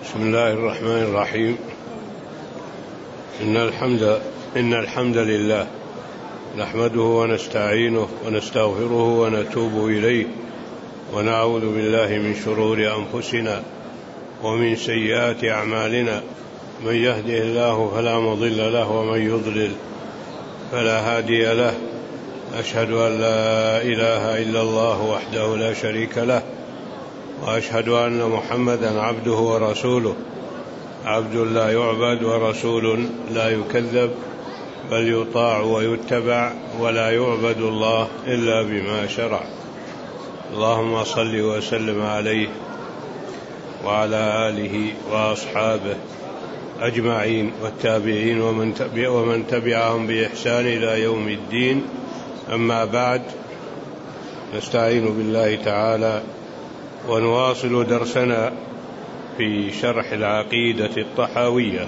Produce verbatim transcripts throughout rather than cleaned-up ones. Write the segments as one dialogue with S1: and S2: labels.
S1: بسم الله الرحمن الرحيم. إن الحمد إن الحمد لله نحمده ونستعينه ونستغفره ونتوب إليه ونعوذ بالله من شرور أنفسنا ومن سيئات أعمالنا. من يهده الله فلا مضل له ومن يضلل فلا هادي له. أشهد أن لا إله إلا الله وحده لا شريك له، وأشهد أن محمدا عبده ورسوله، عبد لا يعبد ورسول لا يكذب، بل يطاع ويتبع، ولا يعبد الله إلا بما شرع. اللهم صل وسلم عليه وعلى آله وأصحابه أجمعين والتابعين ومن تبعهم بإحسان إلى يوم الدين. أما بعد، نستعين بالله تعالى ونواصل درسنا في شرح العقيدة الطحاوية.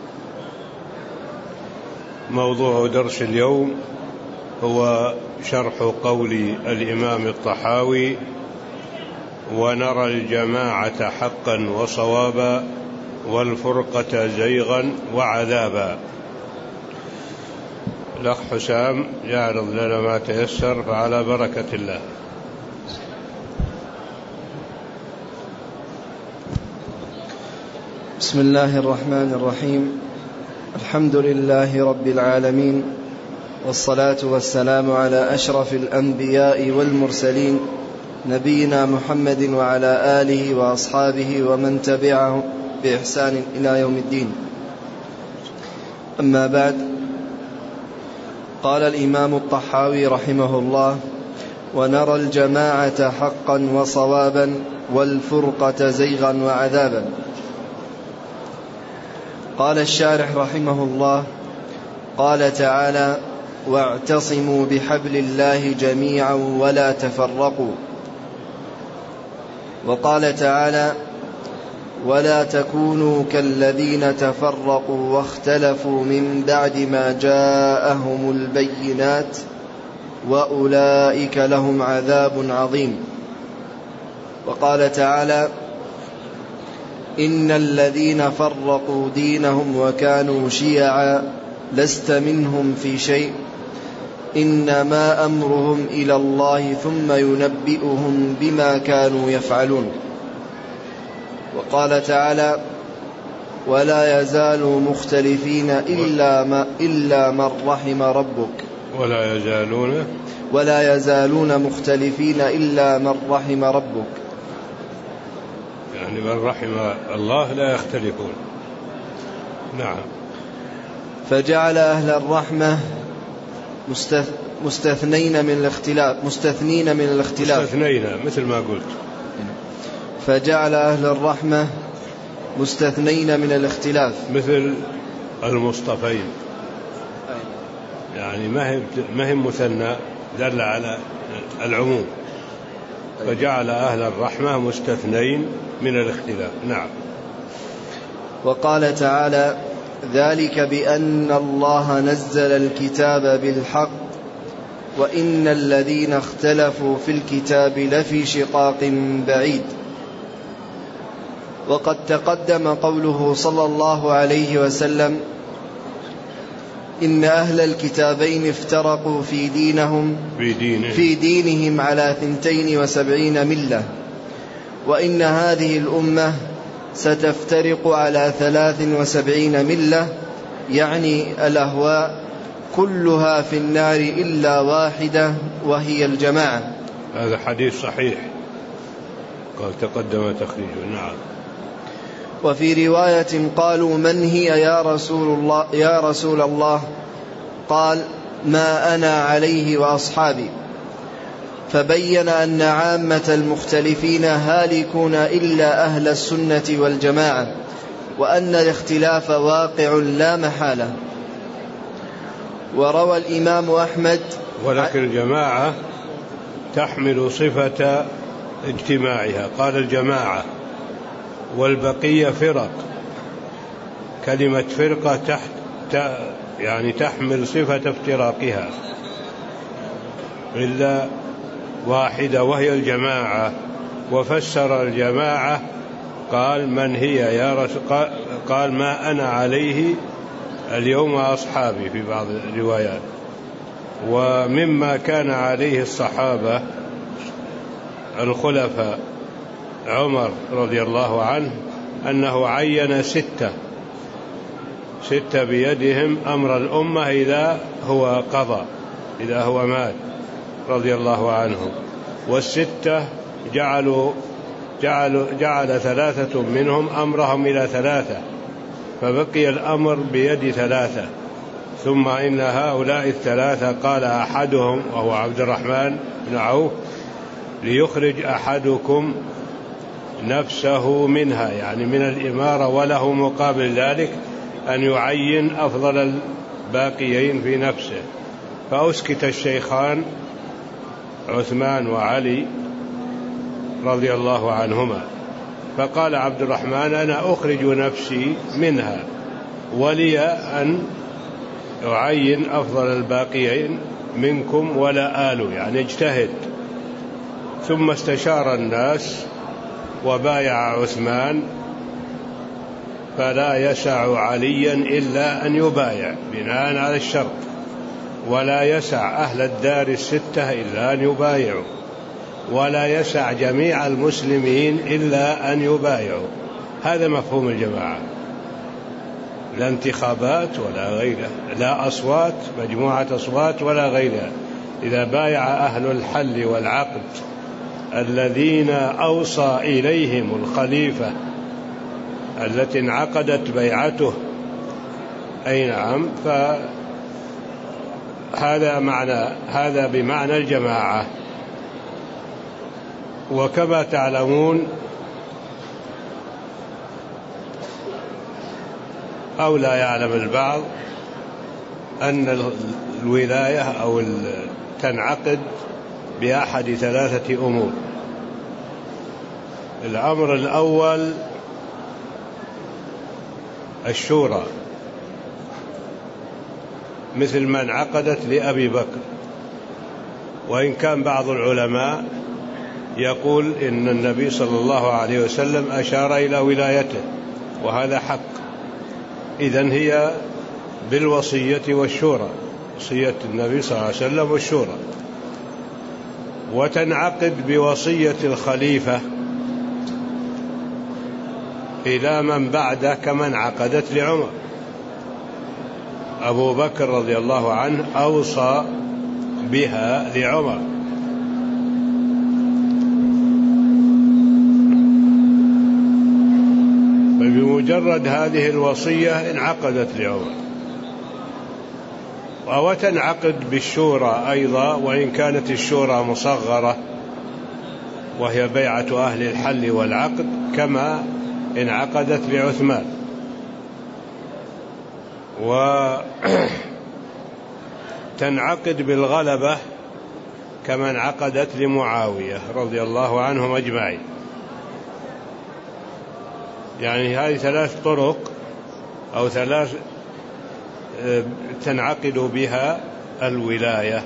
S1: موضوع درس اليوم هو شرح قول الإمام الطحاوي: ونرى الجماعة حقا وصوابا والفرقة زيغا وعذابا. الأخ حسام يعرض لنا ما تيسر، فعلى بركة الله.
S2: بسم الله الرحمن الرحيم. الحمد لله رب العالمين، والصلاة والسلام على أشرف الأنبياء والمرسلين، نبينا محمد وعلى آله وأصحابه ومن تبعه بإحسان إلى يوم الدين. أما بعد، قال الإمام الطحاوي رحمه الله: ونرى الجماعة حقا وصوابا والفرقة زيغا وعذابا. قال الشارح رحمه الله: قال تعالى: واعتصموا بحبل الله جميعا ولا تفرقوا. وقال تعالى: ولا تكونوا كالذين تفرقوا واختلفوا من بعد ما جاءهم البينات وأولئك لهم عذاب عظيم. وقال تعالى: إن الذين فرقوا دينهم وكانوا شيعا لست منهم في شيء إنما أمرهم إلى الله ثم ينبئهم بما كانوا يفعلون. وقال تعالى: ولا يزالوا مختلفين إلا, ما إلا من رحم ربك.
S1: ولا يزالون
S2: ولا يزالون مختلفين إلا من رحم ربك،
S1: يعني من رحم الله لا يختلفون. نعم.
S2: فجعل أهل الرحمة مستثنين من الاختلاف مستثنين من الاختلاف
S1: مستثنين مثل ما قلت.
S2: فجعل أهل الرحمة مستثنين من الاختلاف
S1: مثل المصطفين، يعني ما هي مثنى، دل على العموم. فجعل أهل الرحمة مستثنين من الاختلاف. نعم.
S2: وقال تعالى: ذلك بأن الله نزل الكتاب بالحق وإن الذين اختلفوا في الكتاب لفي شقاق بعيد. وقد تقدم قوله صلى الله عليه وسلم: إن أهل الكتابين افترقوا في دينهم
S1: في, دينهم
S2: في دينهم على ثنتين وسبعين ملة، وإن هذه الأمة ستفترق على ثلاث وسبعين ملة، يعني الأهواء كلها في النار إلا واحدة وهي الجماعة.
S1: هذا حديث صحيح، قال تقدم تخريجه. نعم.
S2: وفي رواية قالوا: من هي يا رسول الله يا رسول الله؟ قال: ما أنا عليه وأصحابي. فبين أن عامة المختلفين هالكون إلا أهل السنة والجماعة، وأن الاختلاف واقع لا محالة. وروى الإمام أحمد:
S1: ولكن الجماعة تحمل صفة اجتماعها. قال الجماعة، والبقية فرق. كلمة فرقة تحت يعني تحمل صفة افتراقها، إلا واحدة وهي الجماعة. وفسر الجماعة قال من هي يا رسول؟ قال ما أنا عليه اليوم أصحابي في بعض الروايات. ومما كان عليه الصحابة الخلفاء عمر رضي الله عنه أنه عين ستة ستة بيدهم أمر الأمة إذا هو قضى، إذا هو مات رضي الله عنهم. والستة جعلوا جعلوا جعل ثلاثة منهم أمرهم إلى ثلاثة، فبقي الأمر بيد ثلاثة. ثم إن هؤلاء الثلاثة قال أحدهم وهو عبد الرحمن بن عوف ليخرج أحدكم نفسه منها، يعني من الإمارة، وله مقابل ذلك أن يعين أفضل الباقيين في نفسه. فأسكت الشيخان عثمان وعلي رضي الله عنهما، فقال عبد الرحمن أنا أخرج نفسي منها ولي أن أعين أفضل الباقيين منكم ولا آلوا، يعني اجتهد. ثم استشار الناس وبايع عثمان، فلا يسع عليا إلا أن يبايع بناء على الشرط، ولا يسع أهل الدار الستة إلا أن يبايعوا، ولا يسع جميع المسلمين إلا أن يبايعوا. هذا مفهوم الجماعة، لا انتخابات ولا غيره، لا أصوات مجموعة أصوات ولا غيرها. إذا بايع أهل الحل والعقد الذين أوصى إليهم الخليفة التي انعقدت بيعته، أي نعم، فهذا معنى هذا بمعنى الجماعة. وكما تعلمون أو لا يعلم البعض أن الولاية أو تنعقد بأحد ثلاثة أمور. الأمر الأول الشورى، مثل ما انعقدت لأبي بكر، وإن كان بعض العلماء يقول إن النبي صلى الله عليه وسلم أشار إلى ولايته، وهذا حق. إذن هي بالوصية والشورى، وصية النبي صلى الله عليه وسلم والشورى. وتنعقد بوصية الخليفة إلى من بعده، كما انعقدت لعمر. أبو بكر رضي الله عنه أوصى بها لعمر، فبمجرد هذه الوصية انعقدت لعمر. وتنعقد بالشورى أيضا، وإن كانت الشورى مصغرة وهي بيعة أهل الحل والعقد، كما انعقدت لعثمان. وتنعقد بالغلبة كما انعقدت لمعاوية رضي الله عنهم أجمعين. يعني هذه ثلاث طرق أو ثلاث تنعقد بها الولاية.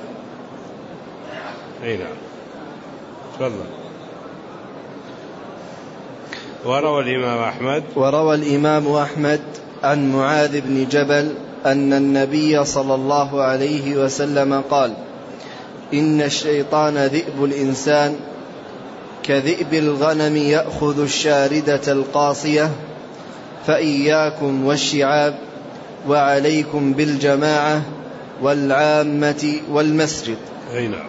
S1: أي نعم، تفضل. وروى الإمام أحمد
S2: وروى الإمام أحمد عن معاذ بن جبل أن النبي صلى الله عليه وسلم قال: إن الشيطان ذئب الإنسان كذئب الغنم يأخذ الشاردة القاصية، فإياكم والشعاب، وعليكم بالجماعة والعامة والمسجد.
S1: أي نعم.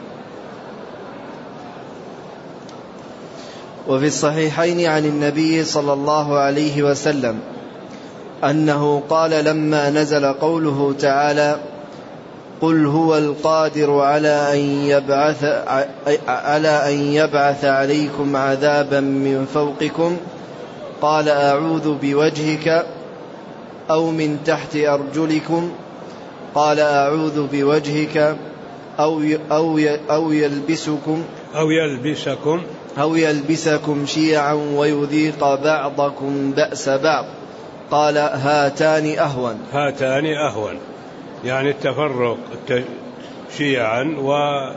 S2: وفي الصحيحين عن النبي صلى الله عليه وسلم أنه قال لما نزل قوله تعالى: قل هو القادر على أن يبعث, على أن يبعث عليكم عذابا من فوقكم، قال: أعوذ بوجهك، أو من تحت أرجلكم، قال: أعوذ بوجهك، أو أو أو يلبسكم
S1: أو يلبسكم
S2: أو يلبسكم شيعا ويذيق بعضكم بأس بعض، قال: هاتان أهون.
S1: هاتان أهون، يعني التفرق شيعا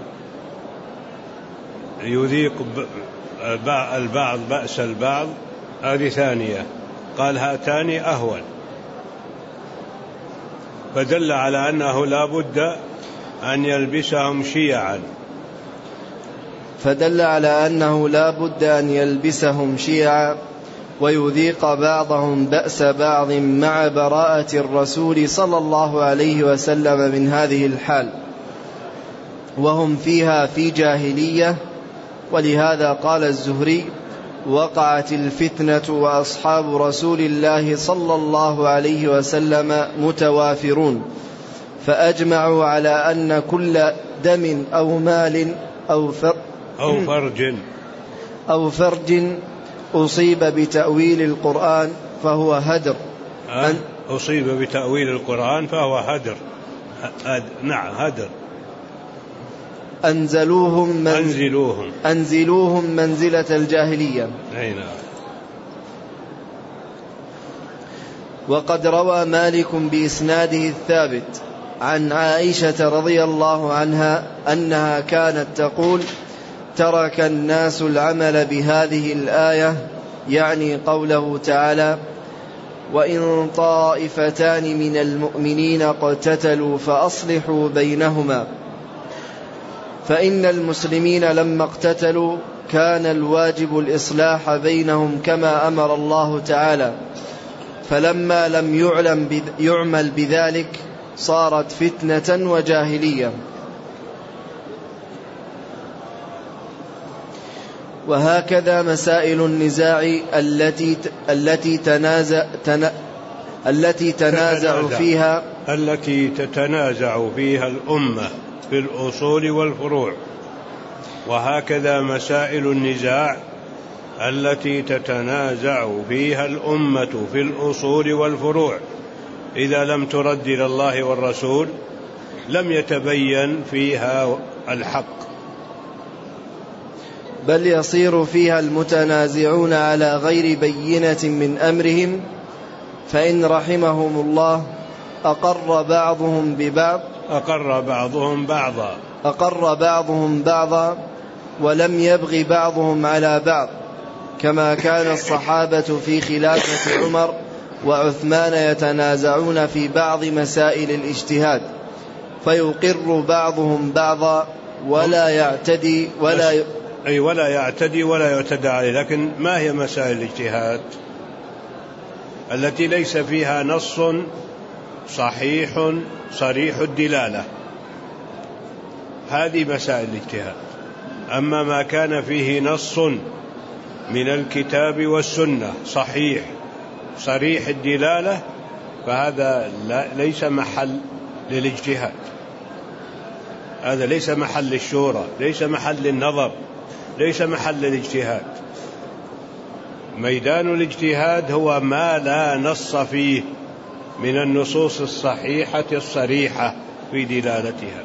S1: ويذيق البعض بأس البعض، هذه ثانية، قال هاتان أهون، فدل على أنه لا بد أن يلبسهم شيعا
S2: فدل على أنه لا بد أن يلبسهم شيعا ويذيق بعضهم بأس بعض مع براءة الرسول صلى الله عليه وسلم من هذه الحال، وهم فيها في جاهلية. ولهذا قال الزهري: وقعت الفتنة وأصحاب رسول الله صلى الله عليه وسلم متوافرون، فأجمعوا على أن كل دم أو مال أو
S1: أو فرج
S2: أو فرج أصيب بتأويل القرآن فهو هدر.
S1: أن أصيب بتأويل القرآن فهو هدر. نعم هدر.
S2: أنزلوهم, منزل
S1: أنزلوهم
S2: أنزلوهم منزلة الجاهلية.
S1: نعم.
S2: وقد روى مالك بإسناده الثابت عن عائشة رضي الله عنها أنها كانت تقول: ترك الناس العمل بهذه الآية، يعني قوله تعالى: وإن طائفتان من المؤمنين اقتتلوا فأصلحوا بينهما. فإن المسلمين لما اقتتلوا كان الواجب الإصلاح بينهم كما أمر الله تعالى، فلما لم يعلم يعمل بذلك صارت فتنة وجاهلية. وهكذا مسائل النزاع التي التي تنازع تن التي تنازع فيها
S1: التي تتنازع فيها الأمة في الأصول والفروع. وهكذا مسائل النزاع التي تتنازع فيها الأمة في الأصول والفروع إذا لم ترد إلى الله والرسول لم يتبين فيها الحق،
S2: بل يصير فيها المتنازعون على غير بينة من أمرهم، فإن رحمهم الله أقر بعضهم ببعض
S1: أقر بعضهم بعضا
S2: أقر بعضهم بعضا ولم يبغ بعضهم على بعض، كما كان الصحابة في خلافة عمر وعثمان يتنازعون في بعض مسائل الاجتهاد، فيقر بعضهم بعضا ولا يعتدي ولا ي...
S1: أي ولا يعتدي ولا يعتدى عليه. لكن ما هي مسائل الاجتهاد التي ليس فيها نص صحيح صريح الدلالة؟ هذه مسائل الاجتهاد. أما ما كان فيه نص من الكتاب والسنة صحيح صريح الدلالة فهذا ليس محل للاجتهاد، هذا ليس محل الشورى، ليس محل النظر، ليس محل الاجتهاد. ميدان الاجتهاد هو ما لا نص فيه من النصوص الصحيحة الصريحة في دلالتها،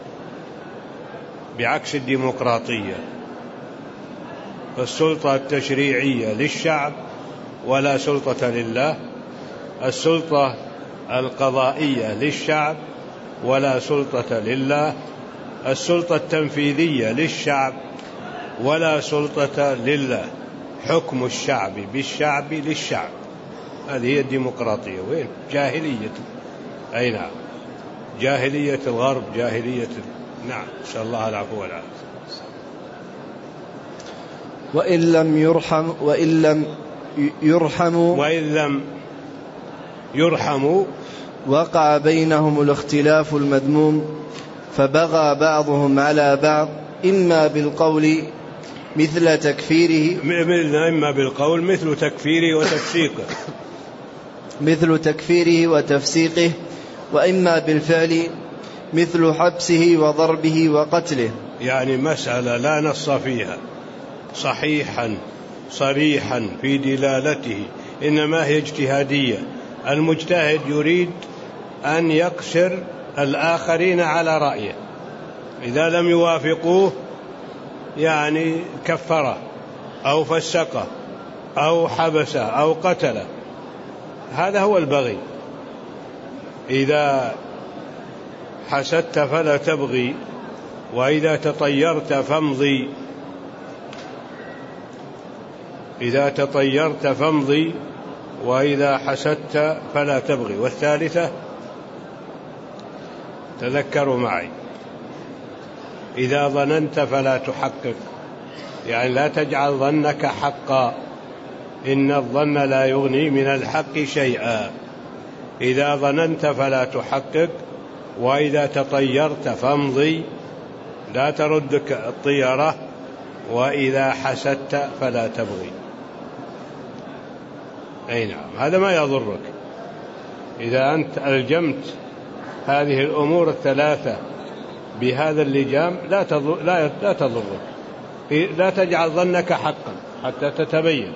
S1: بعكس الديمقراطية، فالسلطة التشريعية للشعب ولا سلطة لله، السلطة القضائية للشعب ولا سلطة لله، السلطة التنفيذية للشعب ولا سلطة لله، حكم الشعب بالشعب للشعب. هذه هي الديمقراطية. وين؟ جاهلية. أي نعم، جاهلية الغرب، جاهلية. نعم، إن شاء الله العفو والعافية.
S2: وإن لم يرحم وإن لم يرحموا
S1: وإن لم يرحموا
S2: وقع بينهم الاختلاف المذموم، فبغى بعضهم على بعض إما بالقول مثل تكفيره
S1: إما بالقول مثل تكفيره وتفسيقه
S2: مثل تكفيره وتفسيقه وإما بالفعل مثل حبسه وضربه وقتله.
S1: يعني مسألة لا نص فيها صحيحا صريحا في دلالته، إنما هي اجتهادية. المجتهد يريد أن يقصر الآخرين على رأيه، إذا لم يوافقوه يعني كفره أو فسقه أو حبسه أو قتله. هذا هو البغي. إذا حسدت فلا تبغي، وإذا تطيرت فامضي. إذا تطيرت فامضي وإذا حسدت فلا تبغي. والثالثة تذكروا معي، إذا ظننت فلا تحقق، يعني لا تجعل ظنك حقا، إن الظن لا يغني من الحق شيئا. إذا ظننت فلا تحقق، وإذا تطيرت فامضي، لا تردك الطيرة، وإذا حسدت فلا تبغي. أي نعم، هذا ما يضرك إذا أنت ألجمت هذه الأمور الثلاثة بهذا اللجام، لا تضر لا لا تضرك. لا تجعل ظنك حقا حتى تتبين.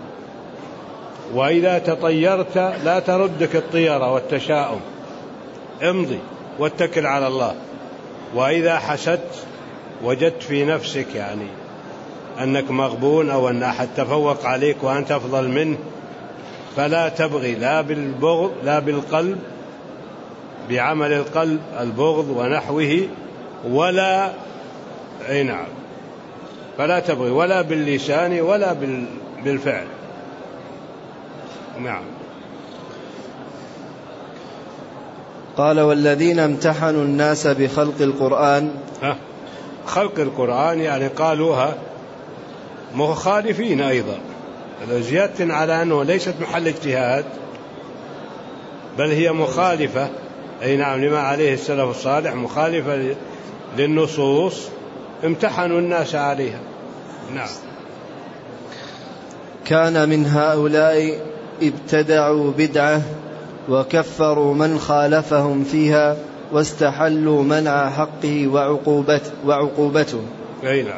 S1: وإذا تطيرت لا تردك الطيرة والتشاؤم، امضي واتكل على الله. وإذا حسدت وجدت في نفسك يعني أنك مغبون أو أن أحد تفوق عليك وأنت أفضل منه، فلا تبغي، لا بالبغض لا بالقلب بعمل القلب البغض ونحوه، ولا أي نعم فلا تبغي ولا باللسان ولا بالفعل. نعم.
S2: قال: والذين امتحنوا الناس بخلق القرآن.
S1: ها خلق القرآن يعني قالوها مخالفين أيضا، زيادة على أنه ليست محل اجتهاد، بل هي مخالفة أي نعم لما عليه السلف الصالح، مخالفة للنصوص، امتحنوا الناس عليها. نعم.
S2: كان من هؤلاء ابتدعوا بدعة وكفروا من خالفهم فيها واستحلوا منع حقه وعقوبته, وعقوبته.
S1: أي نعم.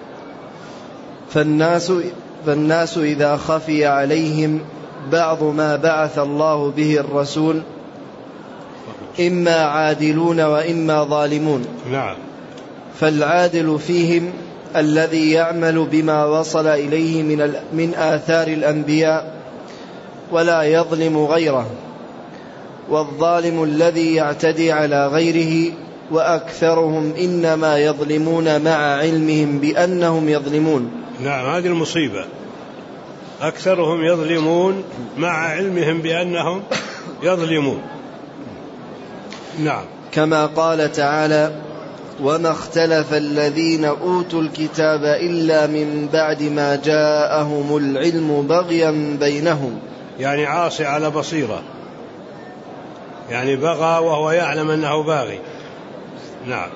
S2: فالناس, فالناس إذا خفي عليهم بعض ما بعث الله به الرسول إما عادلون وإما ظالمون.
S1: نعم.
S2: فالعادل فيهم الذي يعمل بما وصل إليه من, من آثار الأنبياء ولا يظلم غيره، والظالم الذي يعتدي على غيره، وأكثرهم إنما يظلمون مع علمهم بأنهم يظلمون.
S1: نعم، هذه المصيبة، أكثرهم يظلمون مع علمهم بأنهم يظلمون. نعم.
S2: كما قال تعالى: وما اختلف الذين أوتوا الكتاب إلا من بعد ما جاءهم العلم بغيا بينهم.
S1: يعني عاصي على بصيرة، يعني بغى وهو يعلم أنه باغي. نعم.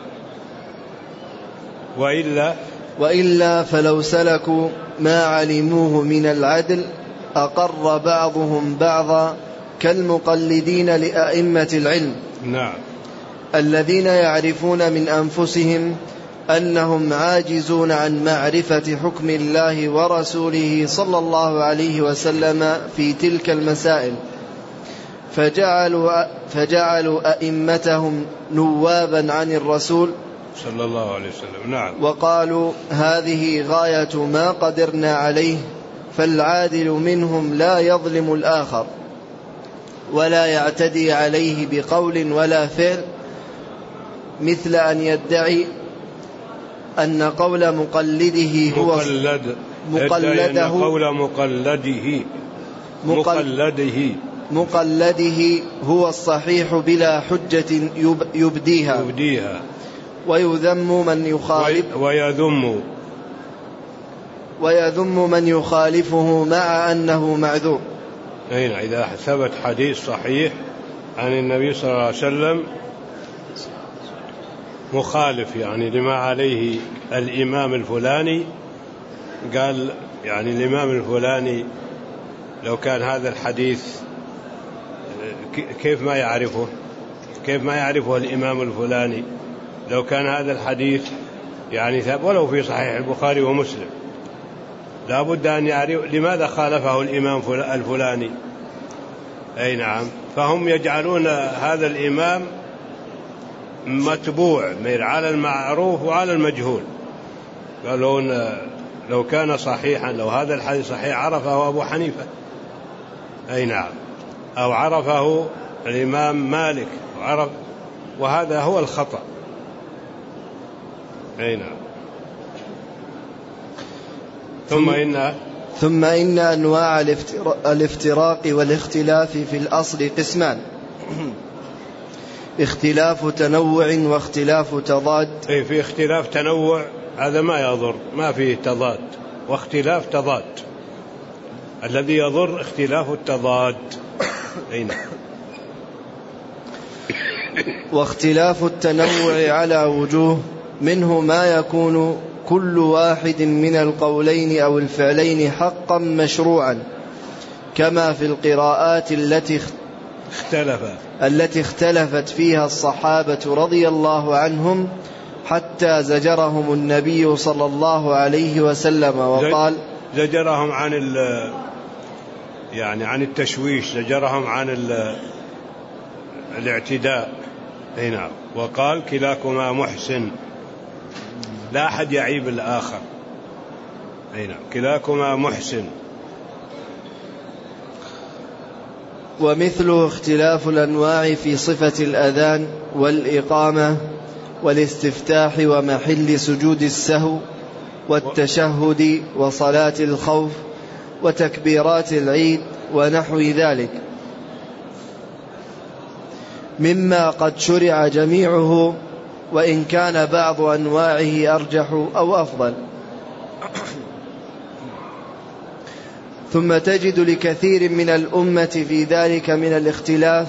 S1: وإلا
S2: وإلا فلو سلكوا ما علموه من العدل أقر بعضهم بعضا كالمقلدين لأئمة العلم.
S1: نعم.
S2: الذين يعرفون من أنفسهم أنهم عاجزون عن معرفة حكم الله ورسوله صلى الله عليه وسلم في تلك المسائل، فجعلوا, فجعلوا أئمتهم نوابا عن الرسول
S1: صلى الله عليه وسلم. نعم.
S2: وقالوا: هذه غاية ما قدرنا عليه. فالعادل منهم لا يظلم الآخر ولا يعتدي عليه بقول ولا فعل، مثل أن يدعي أن قول مقلده هو
S1: مقلد
S2: مقلده
S1: قول مقلده مقلده
S2: مقلده هو الصحيح بلا حجة يبديها,
S1: يبديها
S2: ويذم من يخالف
S1: ويذم
S2: ويذم من يخالفه مع أنه معذور.
S1: أين إذا ثبت حديث صحيح عن النبي صلى الله عليه وسلم مخالف يعني لما عليه الإمام الفلاني، قال يعني الإمام الفلاني لو كان هذا الحديث كيف ما يعرفه كيف ما يعرفه الإمام الفلاني لو كان هذا الحديث يعني ولو في صحيح البخاري ومسلم، لا بد أن يعرف لماذا خالفه الإمام الفلاني. أي نعم. فهم يجعلون هذا الإمام متبوع على المعروف وعلى المجهول. قالوا لو كان صحيحا، لو هذا الحديث صحيح عرفه أبو حنيفة، أي نعم، أو عرفه الإمام مالك وعرف، وهذا هو الخطأ. أي نعم. ثم إن
S2: ثم إن أنواع الافتراق والاختلاف في الأصل قسمان: اختلاف تنوع واختلاف تضاد.
S1: أي في اختلاف تنوع هذا ما يضر، ما فيه تضاد، واختلاف تضاد الذي يضر اختلاف التضاد. أين
S2: واختلاف التنوع على وجوه: منه ما يكون كل واحد من القولين أو الفعلين حقا مشروعا، كما في القراءات التي
S1: اختلف
S2: التي اختلفت فيها الصحابة رضي الله عنهم حتى زجرهم النبي صلى الله عليه وسلم وقال:
S1: زجرهم عن ال يعني عن التشويش، زجرهم عن ال الاعتداء. هنا وقال: كلاكما محسن، لا أحد يعيب الآخر. هنا كلاكما محسن.
S2: ومثله اختلاف الأنواع في صفة الأذان والإقامة والاستفتاح ومحل سجود السهو والتشهد وصلاة الخوف وتكبيرات العيد ونحو ذلك، مما قد شرع جميعه، وإن كان بعض أنواعه أرجح أو أفضل. ثم تجد لكثير من الأمة في ذلك من الاختلاف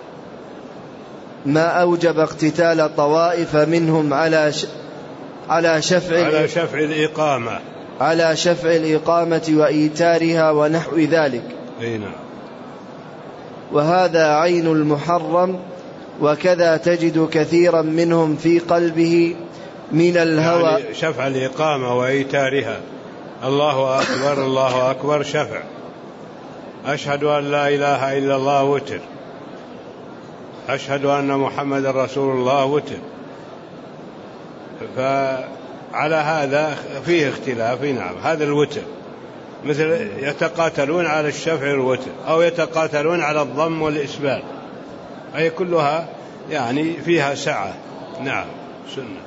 S2: ما أوجب اقتتال طوائف منهم على على شفع
S1: على شفع الإقامة
S2: على شفع الإقامة وإيتارها ونحو ذلك.
S1: هنا.
S2: وهذا عين المحرم، وكذا تجد كثيرا منهم في قلبه من الهوى،
S1: يعني شفع الإقامة وإيتارها. الله أكبر الله أكبر شفع، أشهد أن لا إله إلا الله وتر، أشهد أن محمد رسول الله وتر. فعلى هذا فيه اختلاف. نعم، هذا الوتر، مثل يتقاتلون على الشفع الوتر، أو يتقاتلون على الضم والإسبال، أي كلها يعني فيها سعة. نعم، سنة.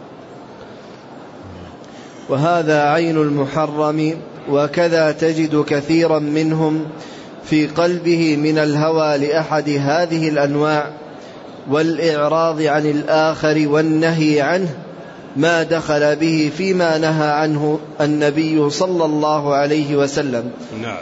S2: وهذا عين المحرم، وكذا تجد كثيرا منهم في قلبه من الهوى لأحد هذه الأنواع والإعراض عن الآخر والنهي عنه ما دخل به فيما نهى عنه النبي صلى الله عليه وسلم.
S1: نعم.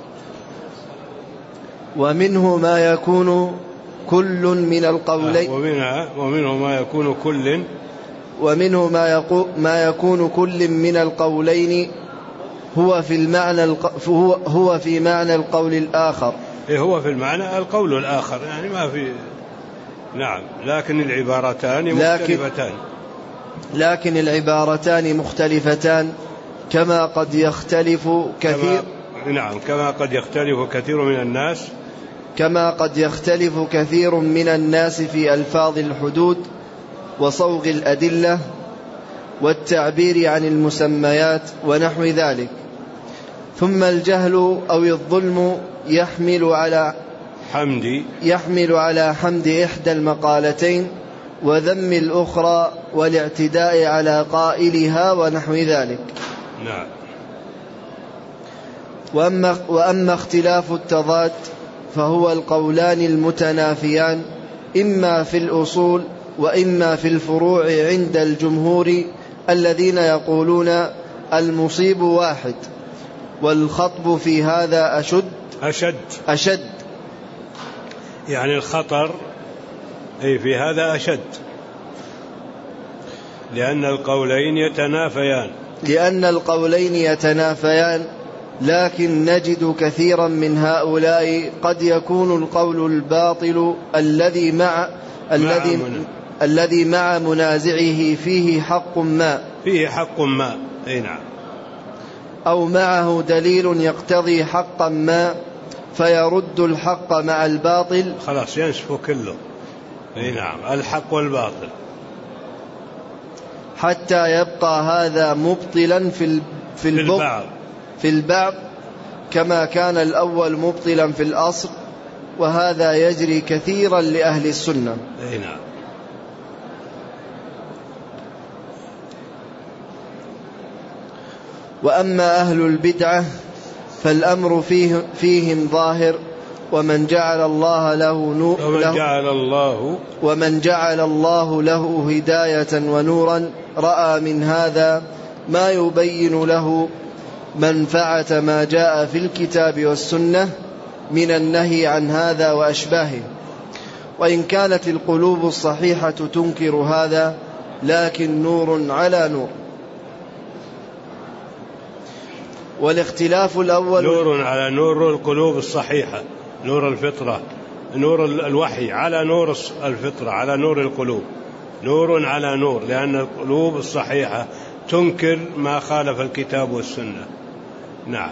S2: ومنه ما يكون كل من القولين
S1: ومنها ومنه ما يكون كل
S2: ومنه ما يقو ما يكون كل من القولين هو في المعنى الق... هو هو في معنى القول الآخر.
S1: إيه هو في المعنى القول الآخر، يعني ما في. نعم، لكن العبارتان مختلفتان.
S2: لكن, لكن العبارتان مختلفتان، كما قد يختلف كثير
S1: كما نعم كما قد يختلف كثير من الناس
S2: كما قد يختلف كثير من الناس في ألفاظ الحدود وصوغ الأدلة والتعبير عن المسميات ونحو ذلك. ثم الجهل أو الظلم يحمل على
S1: حمد
S2: يحمل على حمد إحدى المقالتين وذم الأخرى والاعتداء على قائلها ونحو ذلك.
S1: نعم.
S2: وأما, وأما اختلاف التضاد فهو القولان المتنافيان، إما في الأصول وإما في الفروع عند الجمهور الذين يقولون المصيب واحد، والخطب في هذا أشد
S1: أشد
S2: أشد
S1: يعني الخطر أي في هذا أشد، لأن القولين يتنافيان
S2: لأن القولين يتنافيان لكن نجد كثيرا من هؤلاء قد يكون القول الباطل الذي مع الذي الذي مع منازعه فيه حق ما
S1: فيه حق ما أي نعم،
S2: أو معه دليل يقتضي حقا ما فيرد الحق مع الباطل،
S1: خلاص ينسف كله. أي نعم، الحق والباطل،
S2: حتى يبقى هذا مبطلا في في البعض في البعض كما كان الأول مبطلا في الأصل، وهذا يجري كثيرا لأهل السنة.
S1: أي نعم.
S2: وأما أهل البدعة فالأمر فيه فيهم ظاهر. ومن جعل الله له نور
S1: ومن جعل الله
S2: ومن جعل الله له هداية ونورا رأى من هذا ما يبين له منفعة ما جاء في الكتاب والسنة من النهي عن هذا وأشباهه. وإن كانت القلوب الصحيحة تنكر هذا، لكن نور على نور. والاختلاف الأول
S1: نور على نور القلوب الصحيحة، نور الفطرة، نور الوحي على نور الفطرة، على نور القلوب، نور على نور، لأن القلوب الصحيحة تنكر ما خالف الكتاب والسنة. نعم.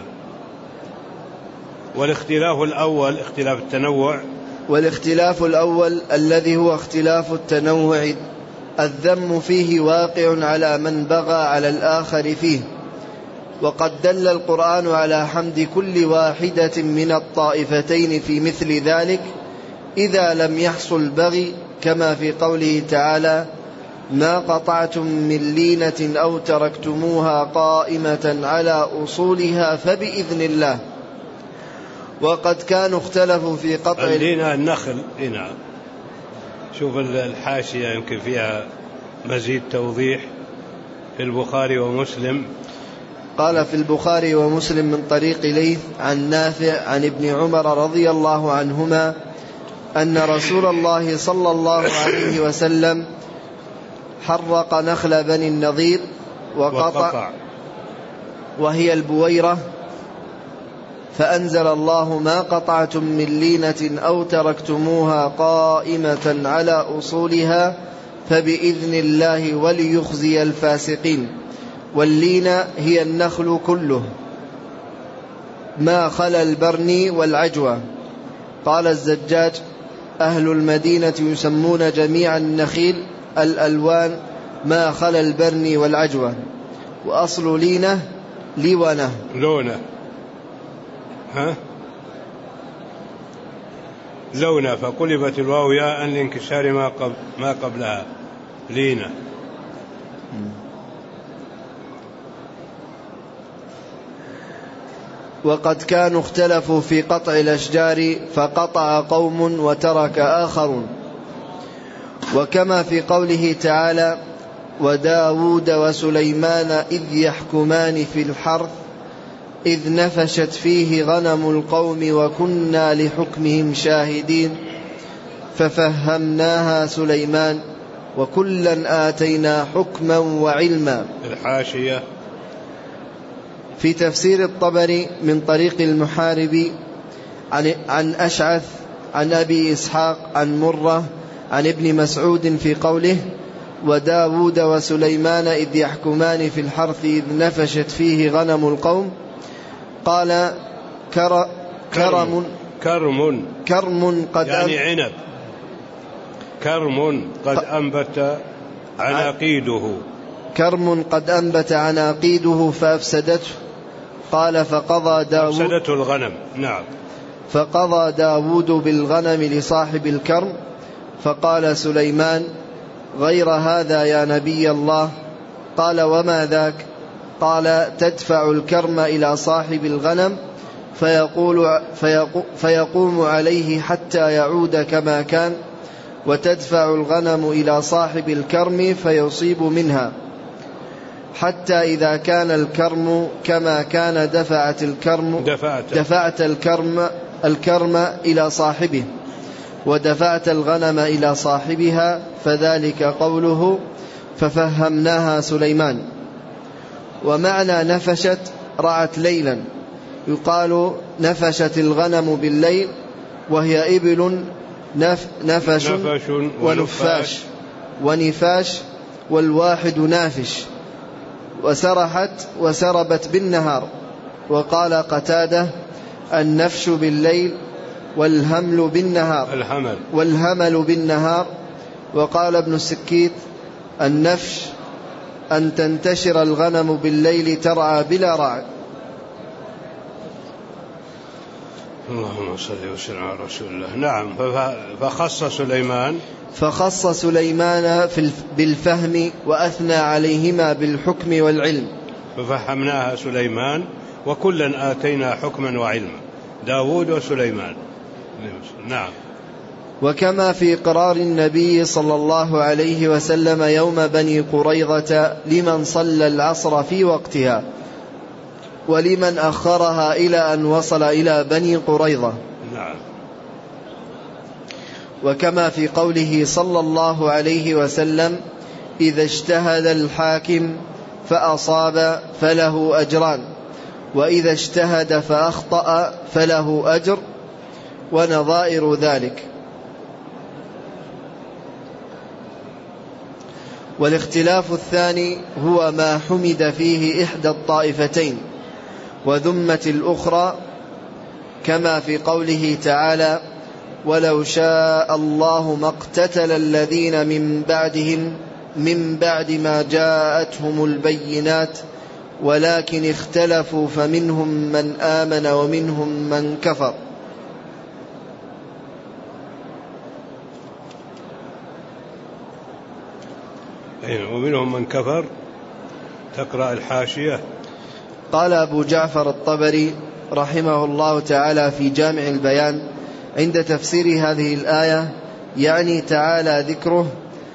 S1: والاختلاف الأول اختلاف التنوع.
S2: والاختلاف الأول الذي هو اختلاف التنوع الذم فيه واقع على من بغى على الآخر فيه. وقد دل القرآن على حمد كل واحدة من الطائفتين في مثل ذلك إذا لم يحصل بغي، كما في قوله تعالى: ما قطعتم من لينة أو تركتموها قائمة على أصولها فبإذن الله. وقد كانوا اختلفوا في قطع
S1: اللينة النخل. نعم. شوف الحاشية يمكن فيها مزيد توضيح. في البخاري ومسلم
S2: قال: في البخاري ومسلم من طريق ليث عن نافع عن ابن عمر رضي الله عنهما أن رسول الله صلى الله عليه وسلم حرق نخل بني النضير وقطع, وقطع وهي البويرة، فأنزل الله: ما قطعتم من لينة أو تركتموها قائمة على أصولها فبإذن الله وليخزي الفاسقين. واللينة هي النخل كله ما خلا البرني والعجوة. قال الزجاج: أهل المدينة يسمون جميع النخيل الألوان ما خلا البرني والعجوة. وأصل لينة لونة
S1: لونة ها لونة فقلبت الواو ياء لانكسار ما, قبل ما قبلها لينة.
S2: وقد كانوا اختلفوا في قطع الأشجار فقطع قوم وترك آخرون. وكما في قوله تعالى: وداود وسليمان إذ يحكمان في الحرث إذ نفشت فيه غنم القوم وكنا لحكمهم شاهدين ففهمناها سليمان وكلا آتينا حكما وعلما.
S1: الحاشية
S2: في تفسير الطبري من طريق المحاربي عن, عن أشعث عن أبي إسحاق عن مرة عن ابن مسعود في قوله: وداود وسليمان إذ يحكمان في الحرث إذ نفشت فيه غنم القوم. قال: كر كرم
S1: كرم
S2: كرم قد
S1: يعني عنب، كرم قد أنبت عناقيده
S2: كرم قد أنبت عناقيده فأفسدته. قال: فقضى داود
S1: أفسدته الغنم. نعم.
S2: فقضى داود بالغنم لصاحب الكرم. فقال سليمان: غير هذا يا نبي الله. قال: وما ذاك؟ قال: تدفع الكرم إلى صاحب الغنم فيقول فيقوم عليه حتى يعود كما كان، وتدفع الغنم إلى صاحب الكرم فيصيب منها حتى إذا كان الكرم كما كان دفعت الكرم
S1: دفعت,
S2: دفعت الكرم الكرم إلى صاحبه ودفعت الغنم إلى صاحبها. فذلك قوله: ففهمناها سليمان. ومعنى نفشت رعت ليلا، يقال نفشت الغنم بالليل، وهي إبل نف نفش,
S1: نفش
S2: ونفاش ونفاش والواحد نافش. وسرحت وسربت بالنهار. وقال قتادة: النفش بالليل والهمل بالنهار
S1: الحمل
S2: والهمل بالنهار. وقال ابن السكيت: النفش أن تنتشر الغنم بالليل ترعى بلا رعى.
S1: اللهم صل وسلم على رسول الله. نعم. فخص سليمان
S2: فخص سليمان بالفهم وأثنى عليهما بالحكم والعلم.
S1: ففهمناها سليمان وكلا آتينا حكما وعلما، داود وسليمان. نعم.
S2: وكما في قرار النبي صلى الله عليه وسلم يوم بني قريظة لمن صلى العصر في وقتها، ولمن أخرها إلى أن وصل إلى بني قريظة.
S1: نعم.
S2: وكما في قوله صلى الله عليه وسلم إذا اجتهد الحاكم فأصاب فله أجران، وإذا اجتهد فأخطأ فله أجر، ونظائر ذلك. والاختلاف الثاني هو ما حمد فيه إحدى الطائفتين وذمت الأخرى، كما في قوله تعالى ولو شاء الله ما اقتتل الذين من بعدهم من بعد ما جاءتهم البينات ولكن اختلفوا فمنهم من آمن ومنهم من كفر.
S1: ومنهم من كفر. تقرأ الحاشية.
S2: قال أبو جعفر الطبري رحمه الله تعالى في جامع البيان عند تفسير هذه الآية، يعني تعالى ذكره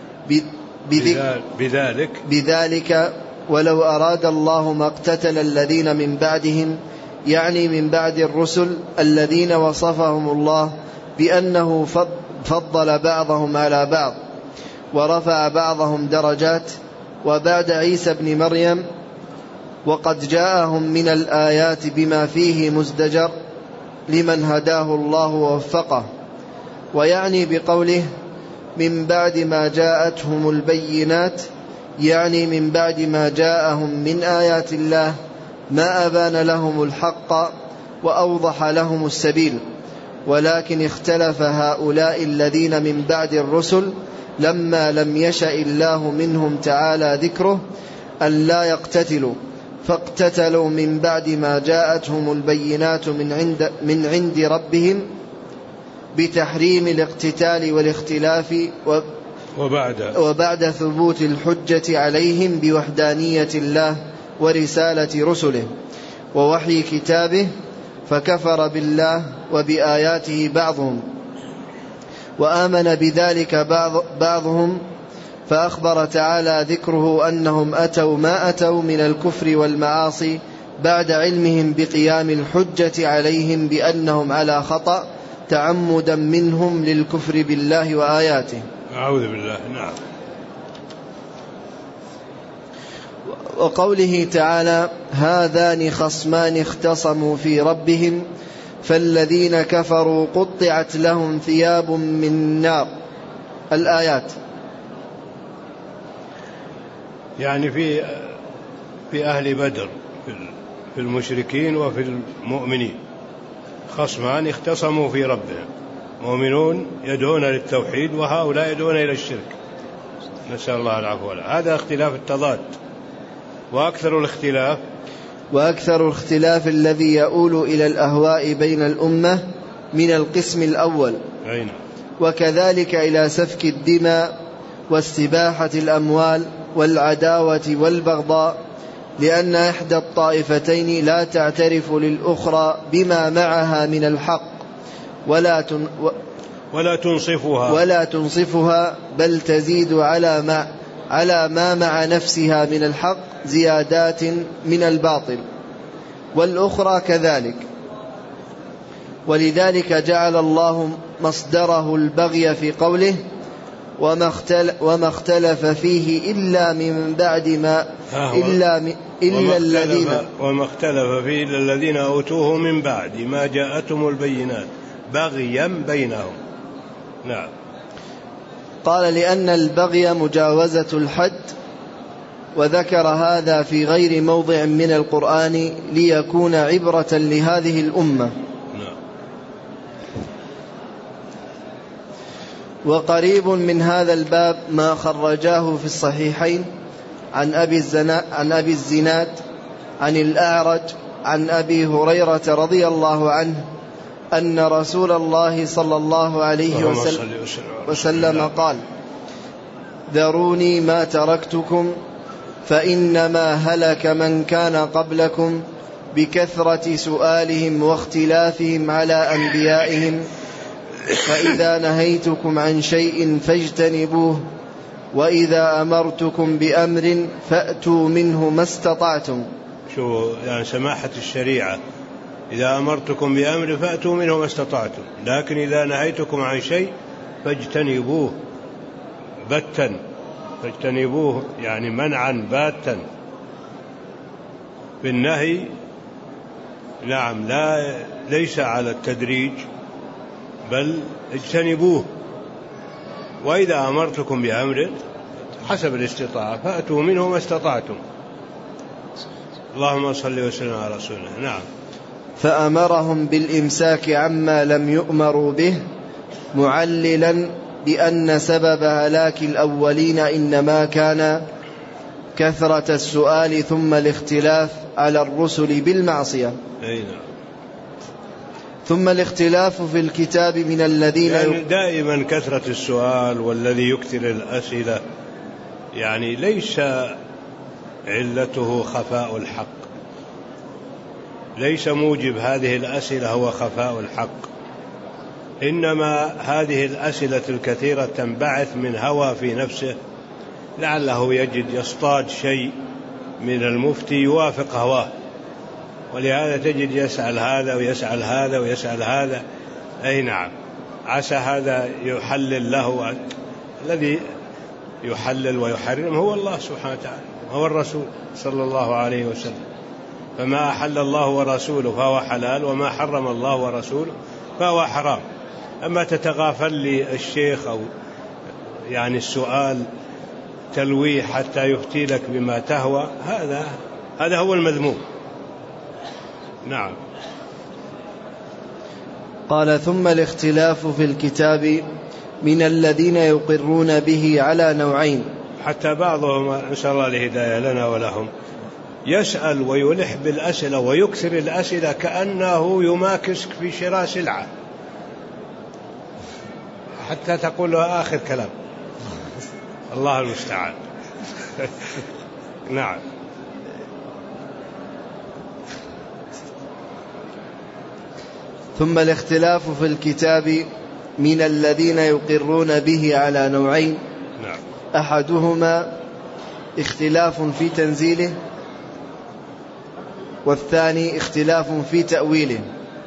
S1: بذلك,
S2: بذلك ولو أراد الله ما اقتتل الذين من بعدهم، يعني من بعد الرسل الذين وصفهم الله بأنه فضل بعضهم على بعض ورفع بعضهم درجات. وبعد عيسى بن مريم وقد جاءهم من الآيات بما فيه مزدجر لمن هداه الله ووفقه. ويعني بقوله من بعد ما جاءتهم البينات، يعني من بعد ما جاءهم من آيات الله ما أبان لهم الحق وأوضح لهم السبيل، ولكن اختلف هؤلاء الذين من بعد الرسل لما لم يشأ الله منهم تعالى ذكره أن لا يقتتلوا، فاقتتلوا من بعد ما جاءتهم البينات من عند, من عند ربهم بتحريم الاقتتال والاختلاف
S1: وبعد,
S2: وبعد ثبوت الحجة عليهم بوحدانية الله ورسالة رسله ووحي كتابه، فكفر بالله وبآياته بعضهم، وآمن بذلك بعض بعضهم، فأخبر تعالى ذكره أنهم أتوا ما أتوا من الكفر والمعاصي بعد علمهم بقيام الحجة عليهم بأنهم على خطأ تعمدا منهم للكفر بالله وآياته.
S1: أعوذ بالله. نعم.
S2: وقوله تعالى هذان خصمان اختصموا في ربهم فالذين كفروا قطعت لهم ثياب من نار. الآيات.
S1: يعني في في أهل بدر في المشركين وفي المؤمنين خصمان اختصموا في ربهم، مؤمنون يدعون للتوحيد وهؤلاء يدعون إلى الشرك، نسأل الله العفو والعافية. هذا اختلاف التضاد. وأكثر الاختلاف
S2: وأكثر الاختلاف الذي يؤول إلى الأهواء بين الأمة من القسم الأول،
S1: أين؟
S2: وكذلك إلى سفك الدماء واستباحة الأموال والعداوة والبغضاء، لأن إحدى الطائفتين لا تعترف للأخرى بما معها من الحق ولا تن
S1: ولا تنصفها
S2: ولا تنصفها بل تزيد على ما على ما مع نفسها من الحق زيادات من الباطل، والأخرى كذلك. ولذلك جعل الله مصدره البغي في قوله وما اختلف فيه إلا من بعد ما إلا, إلا الذين
S1: وما اختلف فيه إلا الذين أوتوه من بعد ما جاءتهم البينات بغيا بينهم. نعم.
S2: قال لأن البغي مجاوزة الحد، وذكر هذا في غير موضع من القرآن ليكون عبرة لهذه الأمة. وقريب من هذا الباب ما خرجاه في الصحيحين عن أبي, عن أبي الزناد عن الأعرج عن أبي هريرة رضي الله عنه أن رسول الله صلى الله عليه وسلم, وسلم قال ذروني ما تركتكم فإنما هلك من كان قبلكم بكثرة سؤالهم واختلافهم على أنبيائهم، فإذا نهيتكم عن شيء فاجتنبوه، وإذا أمرتكم بأمر فأتوا منه ما استطعتم.
S1: شو يعني سماحة الشريعة؟ إذا أمرتكم بأمر فأتوا منه ما استطعتم، لكن إذا نهيتكم عن شيء فاجتنبوه بتا، فاجتنبوه يعني منعا باتا. بالنهي نعم لا ليس على التدريج، بل اجتنبوه. وإذا أمرتكم بأمر حسب الاستطاعة فأتوا منه ما استطعتم. اللهم صل وسلم على رسوله. نعم.
S2: فأمرهم بالإمساك عما لم يؤمروا به، معللا بأن سبب هلاك الأولين إنما كان كثرة السؤال ثم الاختلاف على الرسل بالمعصية.
S1: أي نعم.
S2: ثم الاختلاف في الكتاب من الذين
S1: يعني دائما كثرة السؤال والذي يكثر الأسئلة يعني ليس علته خفاء الحق، ليس موجب هذه الأسئلة هو خفاء الحق، إنما هذه الأسئلة الكثيرة تنبعث من هوى في نفسه، لعله يجد يصطاد شيء من المفتي يوافق هواه، ولهذا تجد يسأل هذا ويسأل هذا ويسأل هذا. أي نعم، عسى هذا يحلل له. الذي يحلل ويحرم هو الله سبحانه وتعالى، هو الرسول صلى الله عليه وسلم. فما أحل الله ورسوله فهو حلال، وما حرم الله ورسوله فهو حرام. أما تتغافل لي الشيخ أو يعني السؤال تلويه حتى يفتي لك بما تهوى، هذا هذا هو المذموم. نعم.
S2: قال ثم الاختلاف في الكتاب من الذين يقرون به على نوعين.
S1: حتى بعضهم نسأل الله الهداية لنا ولهم يسأل ويلح بالأسئلة ويكثر الأسئلة كأنه يماكسك في شراء سلعة حتى تقول له آخر كلام. الله المستعان. نعم.
S2: ثم الاختلاف في الكتاب من الذين يقرون به على نوعين.
S1: نعم.
S2: أحدهما اختلاف في تنزيله، والثاني اختلاف في تأويله،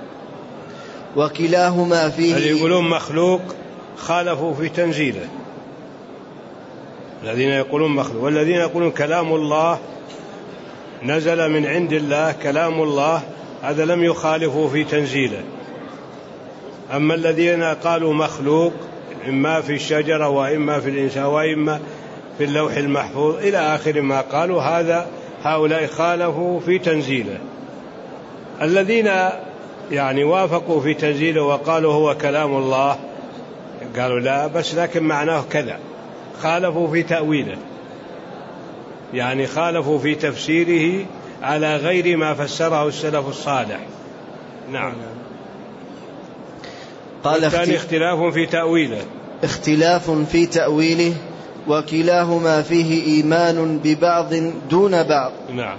S2: وكلاهما فيه.
S1: اللي يقولون مخلوق خالفوا في تنزيله، الذين يقولون مخلوق، والذين يقولون كلام الله نزل من عند الله كلام الله، هذا لم يخالفوا في تنزيله. أما الذين قالوا مخلوق إما في الشجرة وإما في الإنسان وإما في اللوح المحفوظ إلى آخر ما قالوا، هذا هؤلاء خالفوا في تنزيله. الذين يعني وافقوا في تنزيله وقالوا هو كلام الله قالوا لا بس لكن معناه كذا، خالفوا في تأويله، يعني خالفوا في تفسيره على غير ما فسره السلف الصالح. نعم.
S2: قال
S1: الثاني اختلاف في تأويله.
S2: اختلاف في تأويله، وكلاهما فيه إيمان ببعض دون بعض.
S1: نعم.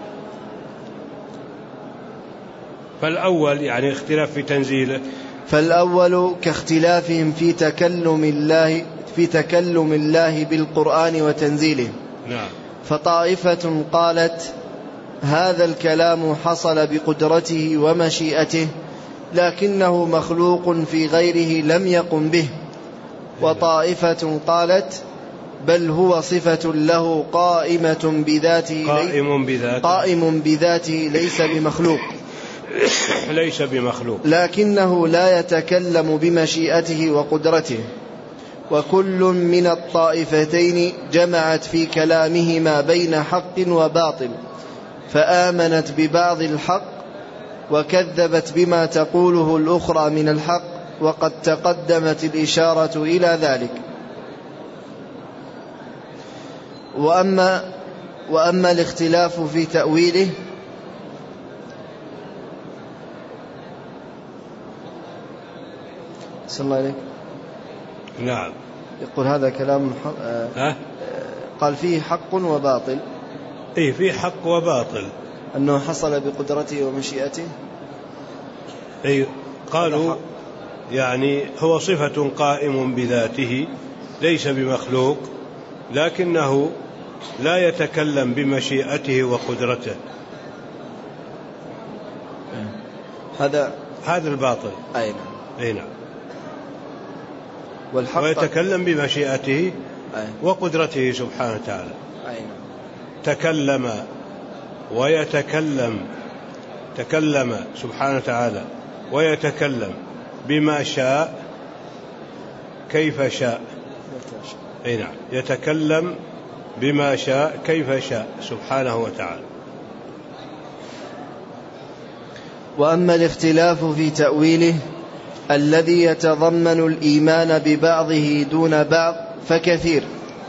S1: فالأول يعني اختلاف في تنزيله.
S2: فالأول كاختلافهم في تكلم الله في تكلم الله بالقرآن وتنزيله.
S1: نعم.
S2: فطائفة قالت هذا الكلام حصل بقدرته ومشيئته لكنه مخلوق في غيره لم يقم به، وطائفة قالت بل هو صفة له قائمة بذاته
S1: قائم بذاته,
S2: قائم بذاته ليس بمخلوق
S1: ليس بمخلوق
S2: لكنه لا يتكلم بمشيئته وقدرته. وكل من الطائفتين جمعت في كلامهما بين حق وباطل، فآمنت ببعض الحق وكذبت بما تقوله الأخرى من الحق، وقد تقدمت الإشارة إلى ذلك. وأما, وأما الاختلاف في تأويله صلى الله عليك.
S1: نعم.
S2: يقول هذا كلام
S1: أه؟
S2: قال فيه حق وباطل.
S1: إيه فيه حق وباطل،
S2: أنه حصل بقدرته ومشيئته؟
S1: أي قالوا يعني هو صفة قائم بذاته ليس بمخلوق، لكنه لا يتكلم بمشيئته وقدرته.
S2: هذا
S1: هذا الباطل.
S2: أي نعم.
S1: أي نعم.
S2: والحق
S1: ويتكلم بمشيئته
S2: أي.
S1: وقدرته سبحانه وتعالى.
S2: أي نعم.
S1: تكلم ويتكلم، تكلم سبحانه وتعالى ويتكلم بما شاء كيف شاء. أي نعم، يتكلم بما شاء كيف شاء سبحانه وتعالى.
S2: وأما الاختلاف في تأويله الذي يتضمن الإيمان ببعضه دون بعض فكثير،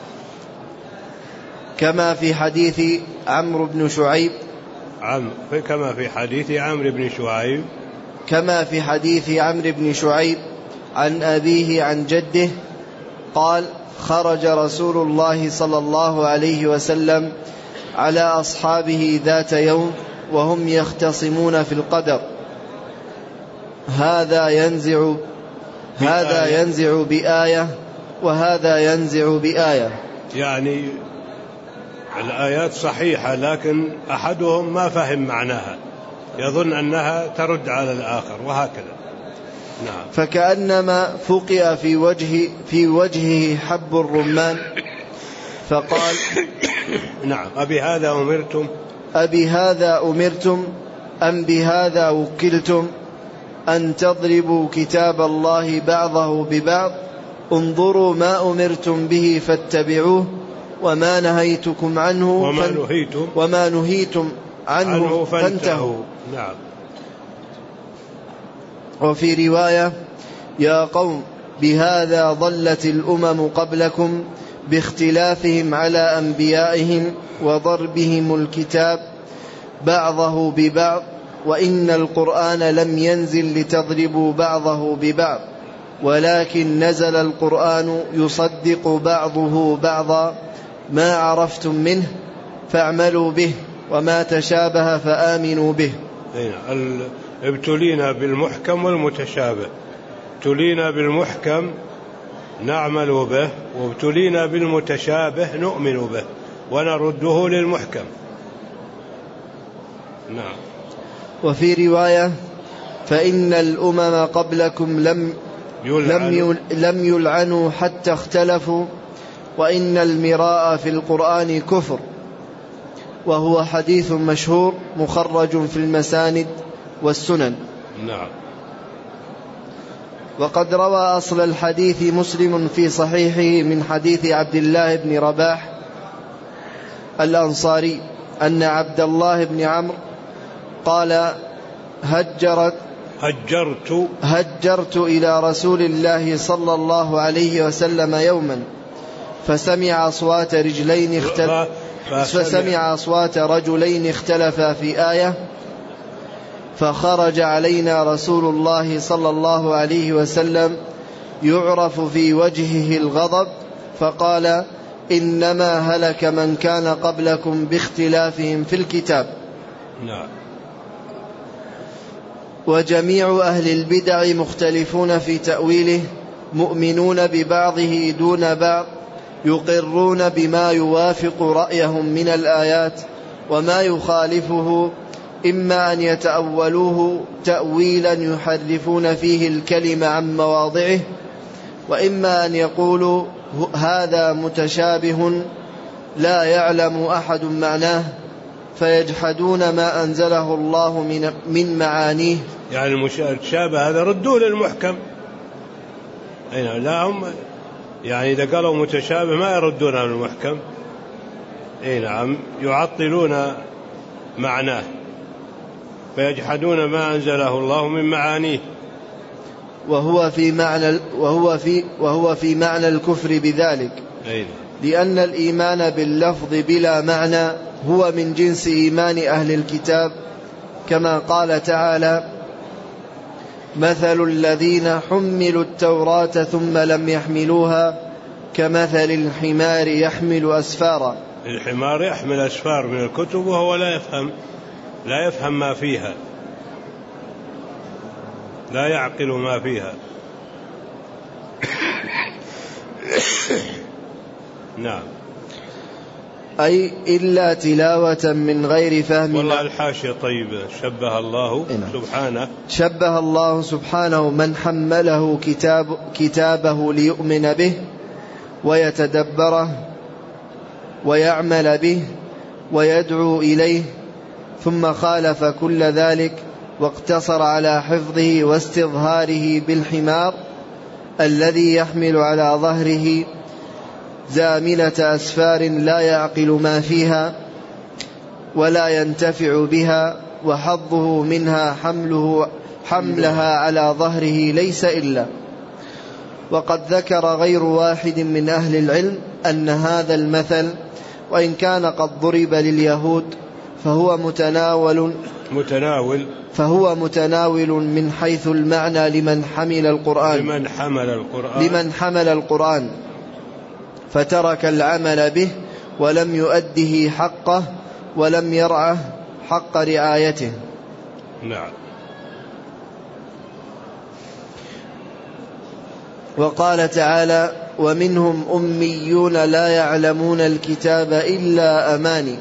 S2: كما في حديث عمرو بن شعيب
S1: عم كما في حديث عمرو بن شعيب
S2: كما في حديث عمرو بن شعيب عن أبيه عن جده قال: خرج رسول الله صلى الله عليه وسلم على أصحابه ذات يوم وهم يختصمون في القدر، هذا ينزع هذا ينزع بآية وهذا ينزع بآية.
S1: يعني الآيات صحيحة، لكن أحدهم ما فهم معناها، يظن أنها ترد على الآخر، وهكذا. نعم.
S2: فكأنما فقئ في وجه في وجهه حب الرمان فقال:
S1: نعم، أبي هذا أمرتم
S2: أبي هذا أمرتم أم بهذا وكلتم أن تضربوا كتاب الله بعضه ببعض، انظروا ما أمرتم به فاتبعوه وما نهيتكم عنه
S1: وما نهيتم,
S2: وما نهيتم عنه, عنه فانتهوا. فانتهوا.
S1: نعم.
S2: وفي رواية: يا قوم بهذا ضلت الأمم قبلكم باختلافهم على أنبيائهم وضربهم الكتاب بعضه ببعض، وإن القرآن لم ينزل لتضربوا بعضه ببعض، ولكن نزل القرآن يصدق بعضه بعضا، ما عرفتم منه فاعملوا به، وما تشابه فآمنوا به.
S1: ابتلينا بالمحكم والمتشابه، ابتلينا بالمحكم نعمل به، وابتلينا بالمتشابه نؤمن به ونرده للمحكم. نعم.
S2: وفي رواية: فإن الأمم قبلكم لم يلعنوا, لم يلعنوا حتى اختلفوا، وإن المراء في القرآن كفر. وهو حديث مشهور مخرج في المساند والسنن.
S1: نعم.
S2: وقد روى أصل الحديث مسلم في صحيحه من حديث عبد الله بن رباح الأنصاري أن عبد الله بن عمرو قال: هجرت
S1: هجرت
S2: هجرت إلى رسول الله صلى الله عليه وسلم يوما فسمع أصوات رجلين اختلف فسمع أصوات رجلين اختلفا في آية، فخرج علينا رسول الله صلى الله عليه وسلم يعرف في وجهه الغضب، فقال: إنما هلك من كان قبلكم باختلافهم في الكتاب.
S1: نعم.
S2: وجميع أهل البدع مختلفون في تأويله، مؤمنون ببعضه دون بعض، يقرون بما يوافق رأيهم من الآيات وما يخالفه، إما أن يتأولوه تأويلا يحرفون فيه الكلمة عن مواضعه، وإما أن يقولوا هذا متشابه لا يعلم أحد معناه، فيجحدون ما أنزله الله من, من معانيه.
S1: يعني المتشابه هذا ردوا للمحكم. أي لا، هم يعني إذا قالوا متشابه ما يردون على المحكم. أي نعم، يعطلون معناه، فيجحدون ما أنزله الله من معانيه.
S2: وهو في معنى وهو في وهو في معنى الكفر بذلك.
S1: أي.
S2: لأن الإيمان باللفظ بلا معنى هو من جنس إيمان أهل الكتاب، كما قال تعالى: مثل الذين حملوا التوراة ثم لم يحملوها كمثل الحمار يحمل أسفارا.
S1: الحمار يحمل أسفار من الكتب وهو لا يفهم. لا يفهم ما فيها، لا يعقل ما فيها. نعم.
S2: أي إلا تلاوة من غير فهم.
S1: والله الحاشية طيبة. شبه الله سبحانه
S2: شبه الله سبحانه من حمله كتاب كتابه ليؤمن به ويتدبره ويعمل به ويدعو إليه، ثم خالف كل ذلك واقتصر على حفظه واستظهاره بالحمار الذي يحمل على ظهره زاملة أسفار لا يعقل ما فيها ولا ينتفع بها، وحظه منها حمله حملها على ظهره ليس إلا. وقد ذكر غير واحد من أهل العلم أن هذا المثل وإن كان قد ضرب لليهود فهو متناول
S1: متناول
S2: فهو متناول من حيث المعنى لمن حمل القرآن
S1: لمن حمل القرآن
S2: لمن حمل القرآن فترك العمل به ولم يؤده حقه ولم يرعه حق رعايته.
S1: نعم.
S2: وقال تعالى: ومنهم أميون لا يعلمون الكتاب إلا أماني.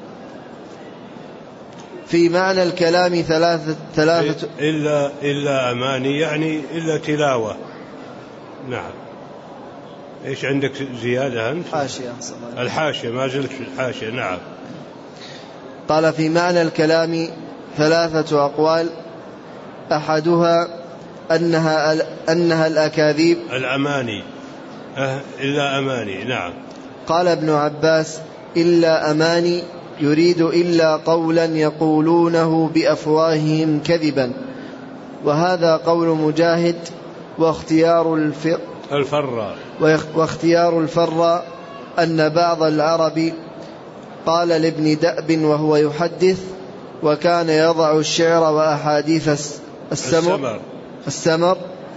S2: في معنى الكلام ثلاثة, ثلاثة
S1: إلا, إلا أماني يعني إلا تلاوة. نعم. إيش عندك زيادة أنت؟
S2: حاشية.
S1: الحاشية ما زلت في الحاشية. نعم.
S2: قال: في معنى الكلام ثلاثة أقوال، أحدها أنها, أنها الأكاذيب
S1: الأماني أه إلا أماني. نعم.
S2: قال ابن عباس: إلا أماني يريد إلا قولا يقولونه بأفواههم كذبا، وهذا قول مجاهد. واختيار الفر
S1: الفراء
S2: واختيار الفراء أن بعض العرب قال لابن دأب وهو يحدث وكان يضع الشعر وأحاديث السمر السمر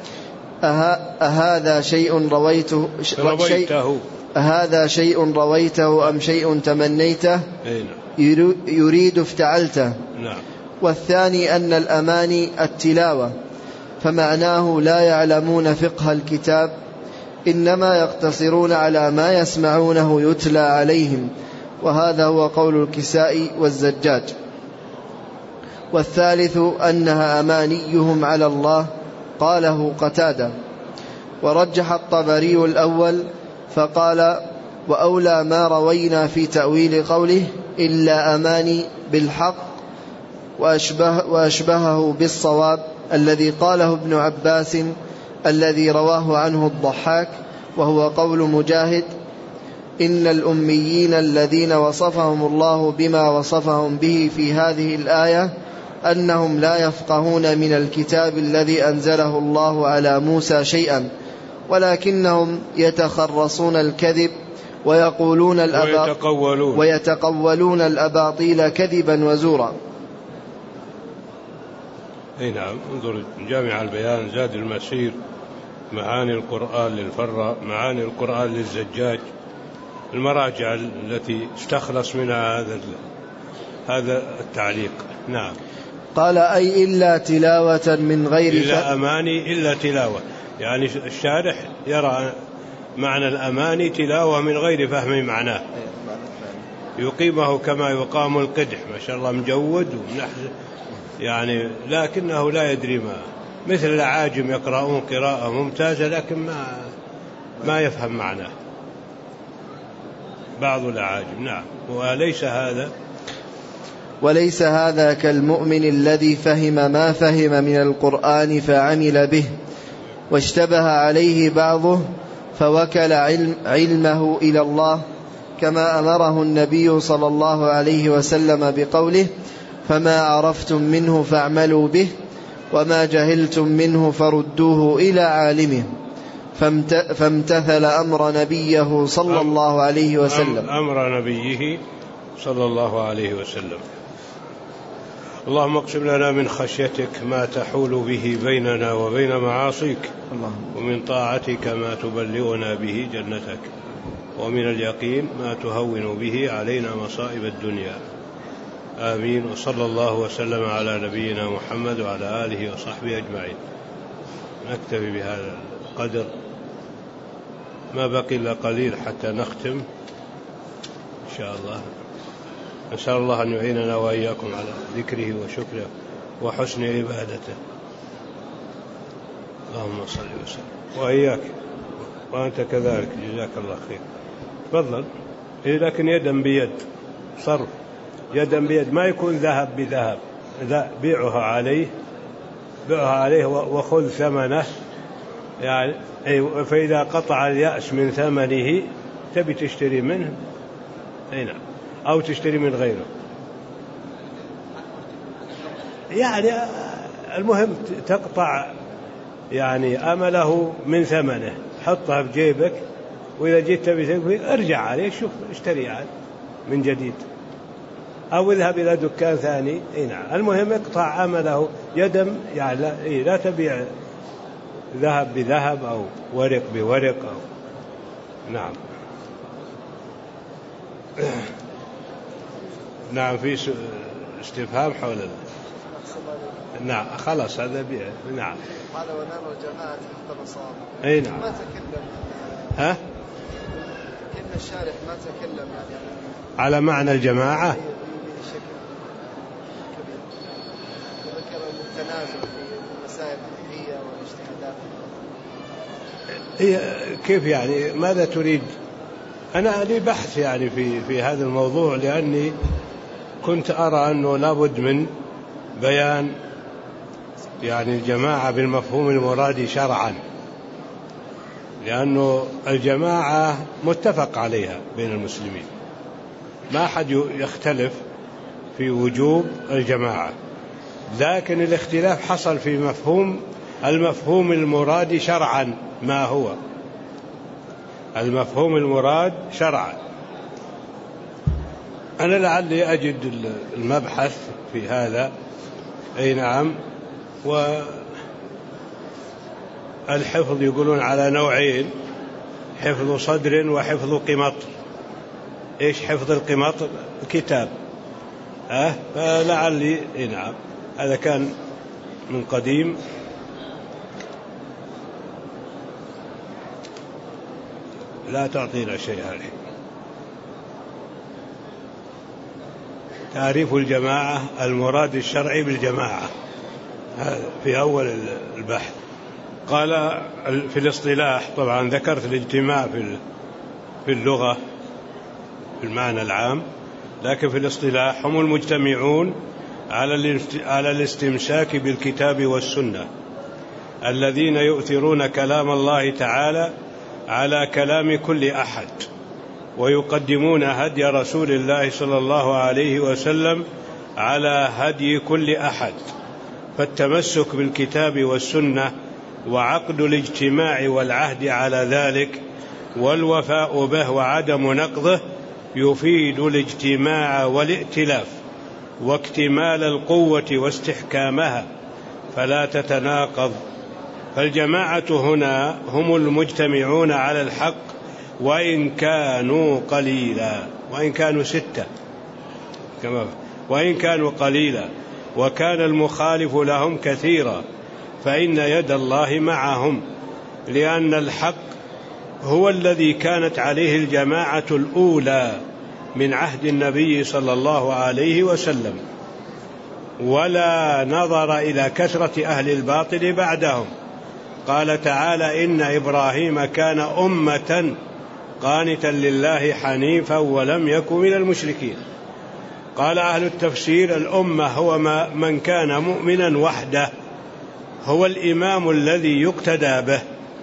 S2: أهذا شيء رويته,
S1: رويته
S2: أهذا شيء رويته أم شيء تمنيته يريد افتعلته.
S1: نعم.
S2: والثاني أن الأماني التلاوة، فمعناه لا يعلمون فقه الكتاب، إنما يقتصرون على ما يسمعونه يتلى عليهم، وهذا هو قول الكسائي والزجاج. والثالث أنها أمانيهم على الله، قاله قتادة. ورجح الطبري الأول فقال: وأولى ما روينا في تأويل قوله إلا أماني بالحق، وأشبه وأشبهه بالصواب الذي قاله ابن عباس الذي رواه عنه الضحاك، وهو قول مجاهد: إن الأميين الذين وصفهم الله بما وصفهم به في هذه الآية أنهم لا يفقهون من الكتاب الذي أنزله الله على موسى شيئا، ولكنهم يتخرصون الكذب ويقولون
S1: ويتقولون,
S2: ويتقولون الأباطيل كذبا وزورا.
S1: اي نعم. انظر جامع البيان، زاد المسير، معاني القرآن للفراء، معاني القرآن للزجاج، المراجع التي استخلص منها هذا هذا التعليق. نعم.
S2: قال: أي إلا تلاوة من غير
S1: إلا أماني إلا تلاوة، يعني الشارح يرى معنى الأماني تلاوة من غير فهم معناه، يقيمه كما يقام القدح، ما شاء الله مجود ومنحز يعني، لكنه لا يدري ما، مثل العاجم يقرؤون قراءة ممتازة لكن ما ما يفهم معناه بعض الأعاجم. نعم. وليس هذا
S2: وليس هذا كالمؤمن الذي فهم ما فهم من القرآن فعمل به، واشتبه عليه بعضه فوكل علم علمه إلى الله، كما أمره النبي صلى الله عليه وسلم بقوله: فما عرفتم منه فاعملوا به، وما جهلتم منه فردوه إلى عالمه. فامتثل أمر نبيه صلى الله عليه وسلم
S1: أمر نبيه صلى الله عليه وسلم. اللهم اقسم لنا من خشيتك ما تحول به بيننا وبين معاصيك، ومن طاعتك ما تبلغنا به جنتك، ومن اليقين ما تهون به علينا مصائب الدنيا. آمين. وصلى الله وسلم على نبينا محمد وعلى آله وصحبه أجمعين. نكتفي بهذا القدر، ما بقي إلا قليل حتى نختم إن شاء الله. نسأل الله أن يعيننا وإياكم على ذكره وشكره وحسن عبادته. اللهم صل وسلم. وإياك وأنت كذلك، جزاك الله خير. تفضل. لكن يدا بيد، صرف يدا بيد، ما يكون ذهب بذهب، لا، بيعها عليه بيعها عليه وخذ ثمنه يعني. فإذا قطع اليأس من ثمنه تبي تشتري منه هنا أو تشتري من غيره يعني. المهم تقطع يعني أمله من ثمنه، حطها في جيبك، وإذا جيت تبي ارجع عليه، شوف اشتري يعني من جديد، أو اذهب إلى دكان ثاني. نعم. المهم اقطع أمله يدا يعني، لا, لا تبيع ذهب بذهب أو ورق بورق أو. نعم. نعم. في استفهام حول ال... نعم خلاص هذا بيع. نعم.
S2: هذا ونرى جماعة النصارى.
S1: أي نعم.
S2: ما تكلم.
S1: ها؟
S2: إن الشارح ما تكلم يعني
S1: على معنى الجماعة.
S2: بشكل كبير. وذكر التنازل في المسائل الفقهية والاجتهادات.
S1: هي كيف يعني؟ ماذا تريد؟ أنا لي بحث يعني في في هذا الموضوع، لأني كنت أرى أنه لابد من بيان يعني الجماعة بالمفهوم المراد شرعا، لأنه الجماعة متفق عليها بين المسلمين، ما أحد يختلف في وجوب الجماعة، لكن الاختلاف حصل في مفهوم المفهوم المراد شرعا. ما هو المفهوم المراد شرعا؟ أنا لعلي أجد المبحث في هذا. أي نعم. والحفظ يقولون على نوعين، حفظ صدر وحفظ قمطر. إيش حفظ القمطر؟ كتاب. أه؟ فلعلي أي نعم هذا كان من قديم. لا تعطينا شيء الحين. تعريف الجماعة، المراد الشرعي بالجماعة، هذا في أول البحث. قال في الاصطلاح، طبعا ذكرت الاجتماع في اللغة في المعنى العام، لكن في الاصطلاح هم المجتمعون على الاستمساك بالكتاب والسنة، الذين يؤثرون كلام الله تعالى على كلام كل أحد، ويقدمون هدي رسول الله صلى الله عليه وسلم على هدي كل أحد. فالتمسك بالكتاب والسنة وعقد الاجتماع والعهد على ذلك والوفاء به وعدم نقضه يفيد الاجتماع والائتلاف واكتمال القوة واستحكامها، فلا تتناقض. فالجماعة هنا هم المجتمعون على الحق وإن كانوا قليلا، وإن كانوا ستة كما وإن كانوا قليلا، وكان المخالف لهم كثيرا، فإن يد الله معهم، لأن الحق هو الذي كانت عليه الجماعة الأولى من عهد النبي صلى الله عليه وسلم، ولا نظر إلى كثرة أهل الباطل بعدهم. قال تعالى: إن إبراهيم كان أمة قانتا لله حنيفا ولم يكن من المشركين. قال أهل التفسير: الأمة هو من كان مؤمنا وحده، هو الإمام الذي يقتدى به.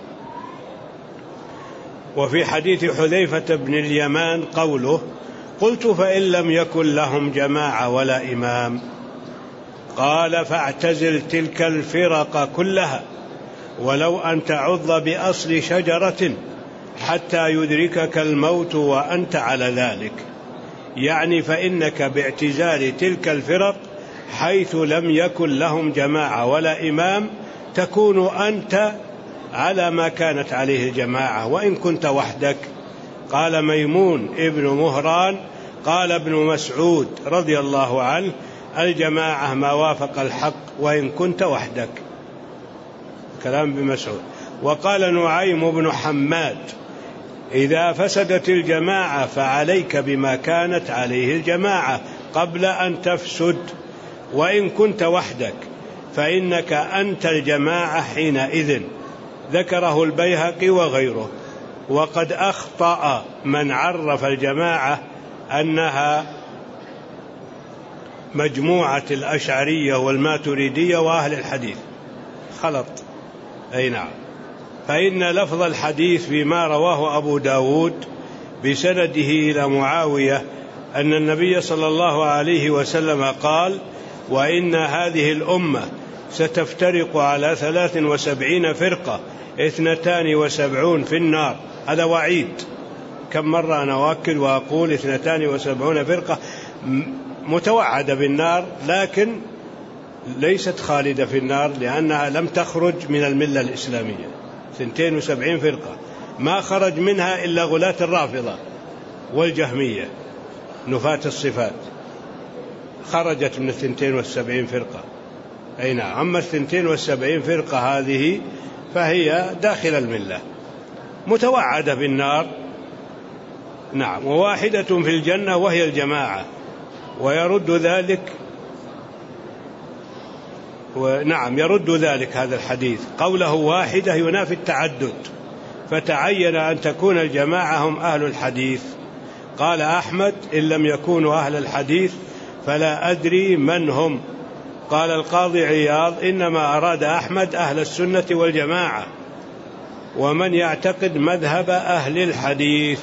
S1: وفي حديث حذيفة بن اليمان قوله: قلت فإن لم يكن لهم جماعة ولا إمام؟ قال: فاعتزل تلك الفرق كلها ولو أن تعض بأصل شجرة حتى يدركك الموت وأنت على ذلك، يعني فإنك باعتزال تلك الفرق حيث لم يكن لهم جماعة ولا إمام تكون أنت على ما كانت عليه الجماعة وإن كنت وحدك. قال ميمون ابن مهران: قال ابن مسعود رضي الله عنه: الجماعة ما وافق الحق وإن كنت وحدك. كلام ابن مسعود. وقال نعيم بن حماد: إذا فسدت الجماعة فعليك بما كانت عليه الجماعة قبل أن تفسد، وإن كنت وحدك فإنك أنت الجماعة حينئذ. ذكره البيهقي وغيره. وقد أخطأ من عرف الجماعة أنها مجموعة الأشعرية والماتريدية وأهل الحديث، خلط. أي نعم. فإن لفظ الحديث فيما رواه أبو داود بسنده إلى معاوية أن النبي صلى الله عليه وسلم قال: وإن هذه الأمة ستفترق على ثلاث وسبعين فرقة، اثنتان وسبعون في النار. هذا وعيد. كم مرة أنا أؤكد وأقول اثنتان وسبعون فرقة متوعدة بالنار، لكن ليست خالدة في النار لأنها لم تخرج من الملة الإسلامية. اثنتين وسبعين فرقة ما خرج منها إلا غلاة الرافضة والجهمية نفاة الصفات، خرجت من اثنتين وسبعين فرقة. أي نعم. أما اثنتين وسبعين فرقة هذه فهي داخل الملة متوعدة بالنار. نعم. وواحدة في الجنة وهي الجماعة. ويرد ذلك ونعم يرد ذلك هذا الحديث. قوله واحدة ينافي التعدد، فتعين أن تكون الجماعة هم أهل الحديث. قال أحمد: إن لم يكونوا أهل الحديث فلا أدري من هم. قال القاضي عياض: إنما أراد أحمد أهل السنة والجماعة ومن يعتقد مذهب أهل الحديث.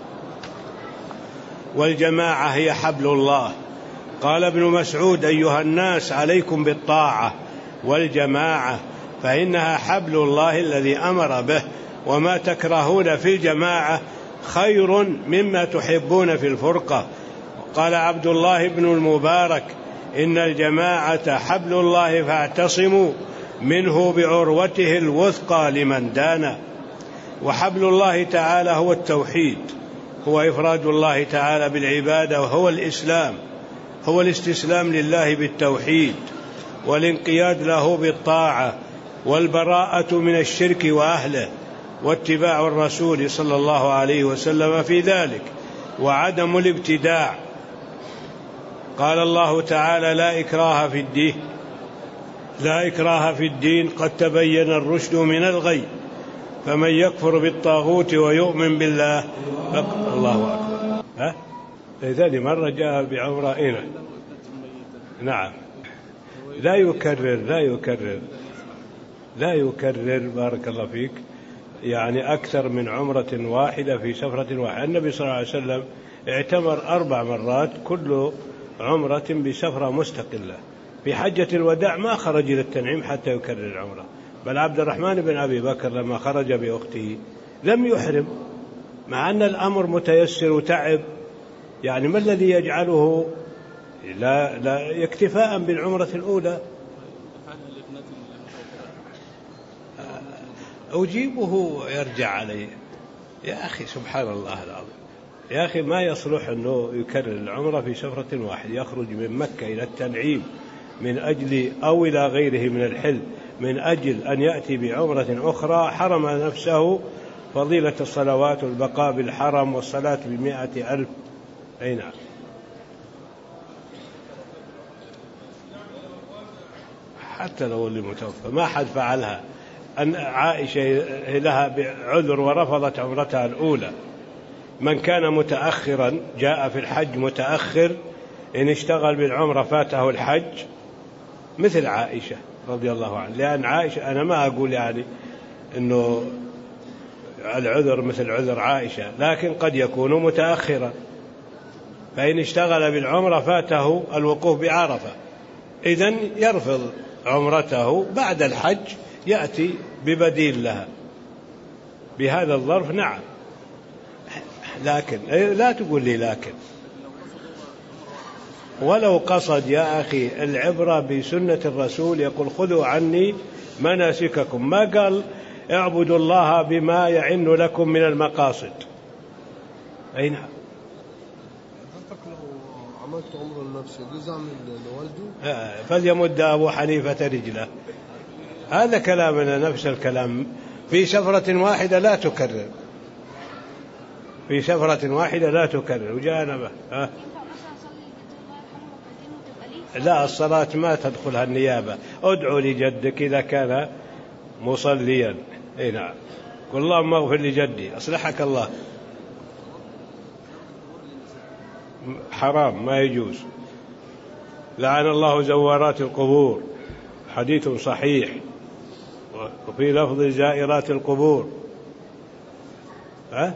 S1: والجماعة هي حبل الله. قال ابن مسعود: أيها الناس عليكم بالطاعة والجماعة فإنها حبل الله الذي أمر به، وما تكرهون في الجماعة خير مما تحبون في الفرقة. قال عبد الله بن المبارك: إن الجماعة حبل الله فاعتصموا منه بعروته الوثقى لمن دان. وحبل الله تعالى هو التوحيد، هو إفراد الله تعالى بالعبادة، وهو الإسلام، هو الاستسلام لله بالتوحيد والانقياد له بالطاعة والبراءة من الشرك وأهله، واتباع الرسول صلى الله عليه وسلم في ذلك، وعدم الابتداع. قال الله تعالى: لا إكراه في الدين لا إكراه في الدين قد تبين الرشد من الغي، فمن يكفر بالطاغوت ويؤمن بالله فق... الله أكبر. ها؟ ثاني مرة جاء بعمرة إنا. نعم. لا يكرر لا يكرر لا يكرر بارك الله فيك، يعني أكثر من عمرة واحدة في سفرة واحدة. النبي صلى الله عليه وسلم اعتمر أربع مرات، كل عمرة بسفرة مستقلة. في حجة الوداع ما خرج إلى التنعيم حتى يكرر العمرة، بل عبد الرحمن بن أبي بكر لما خرج بأخته لم يحرم، مع أن الأمر متيسر وتعب. يعني ما الذي يجعله لا لا اكتفاء بالعمرة الأولى؟ أجيبه يرجع علي. يا أخي سبحان الله العظيم، يا أخي ما يصلح أنه يكرر العمرة في سفرة واحدة. يخرج من مكة إلى التنعيم من أجل أو إلى غيره من الحل من أجل أن يأتي بعمرة أخرى، حرم نفسه فضيلة الصلوات والبقاء بالحرم والصلاة بمائة ألف. أي نعم. حتى لو اللي متوفى ما حد فعلها. أن عائشة لها عذر ورفضت عمرتها الأولى. من كان متأخرا جاء في الحج متأخر، إن اشتغل بالعمرة فاته الحج، مثل عائشة رضي الله عنها. لأن عائشة أنا ما أقول يعني أنه العذر مثل عذر عائشة، لكن قد يكون متأخرا، فإن اشتغل بالعمرة فاته الوقوف بعرفة، إذن يرفض عمرته بعد الحج، يأتي ببديل لها بهذا الظرف. نعم. لكن لا تقول لي لكن ولو قصد يا أخي، العبرة بسنة الرسول، يقول خذوا عني مناسككم، ما قال اعبدوا الله بما يعن لكم من المقاصد. أي نعم.
S3: عملت عمره لنفسه يجوز أعمل لوالده؟
S1: فليمد أبو حنيفة رجله. هذا كلامنا نفس الكلام. في سفرة واحدة لا تكرر، في سفرة واحدة لا تكرر وجانبه. ها؟ لا، الصلاة ما تدخلها النيابة. ادعو لجدك إذا كان مصليا. اي نعم، قل اللهم اغفر لجدي أصلحك الله. حرام، ما يجوز. لعن الله زوارات القبور، حديث صحيح. وفي لفظ زائرات القبور. ها؟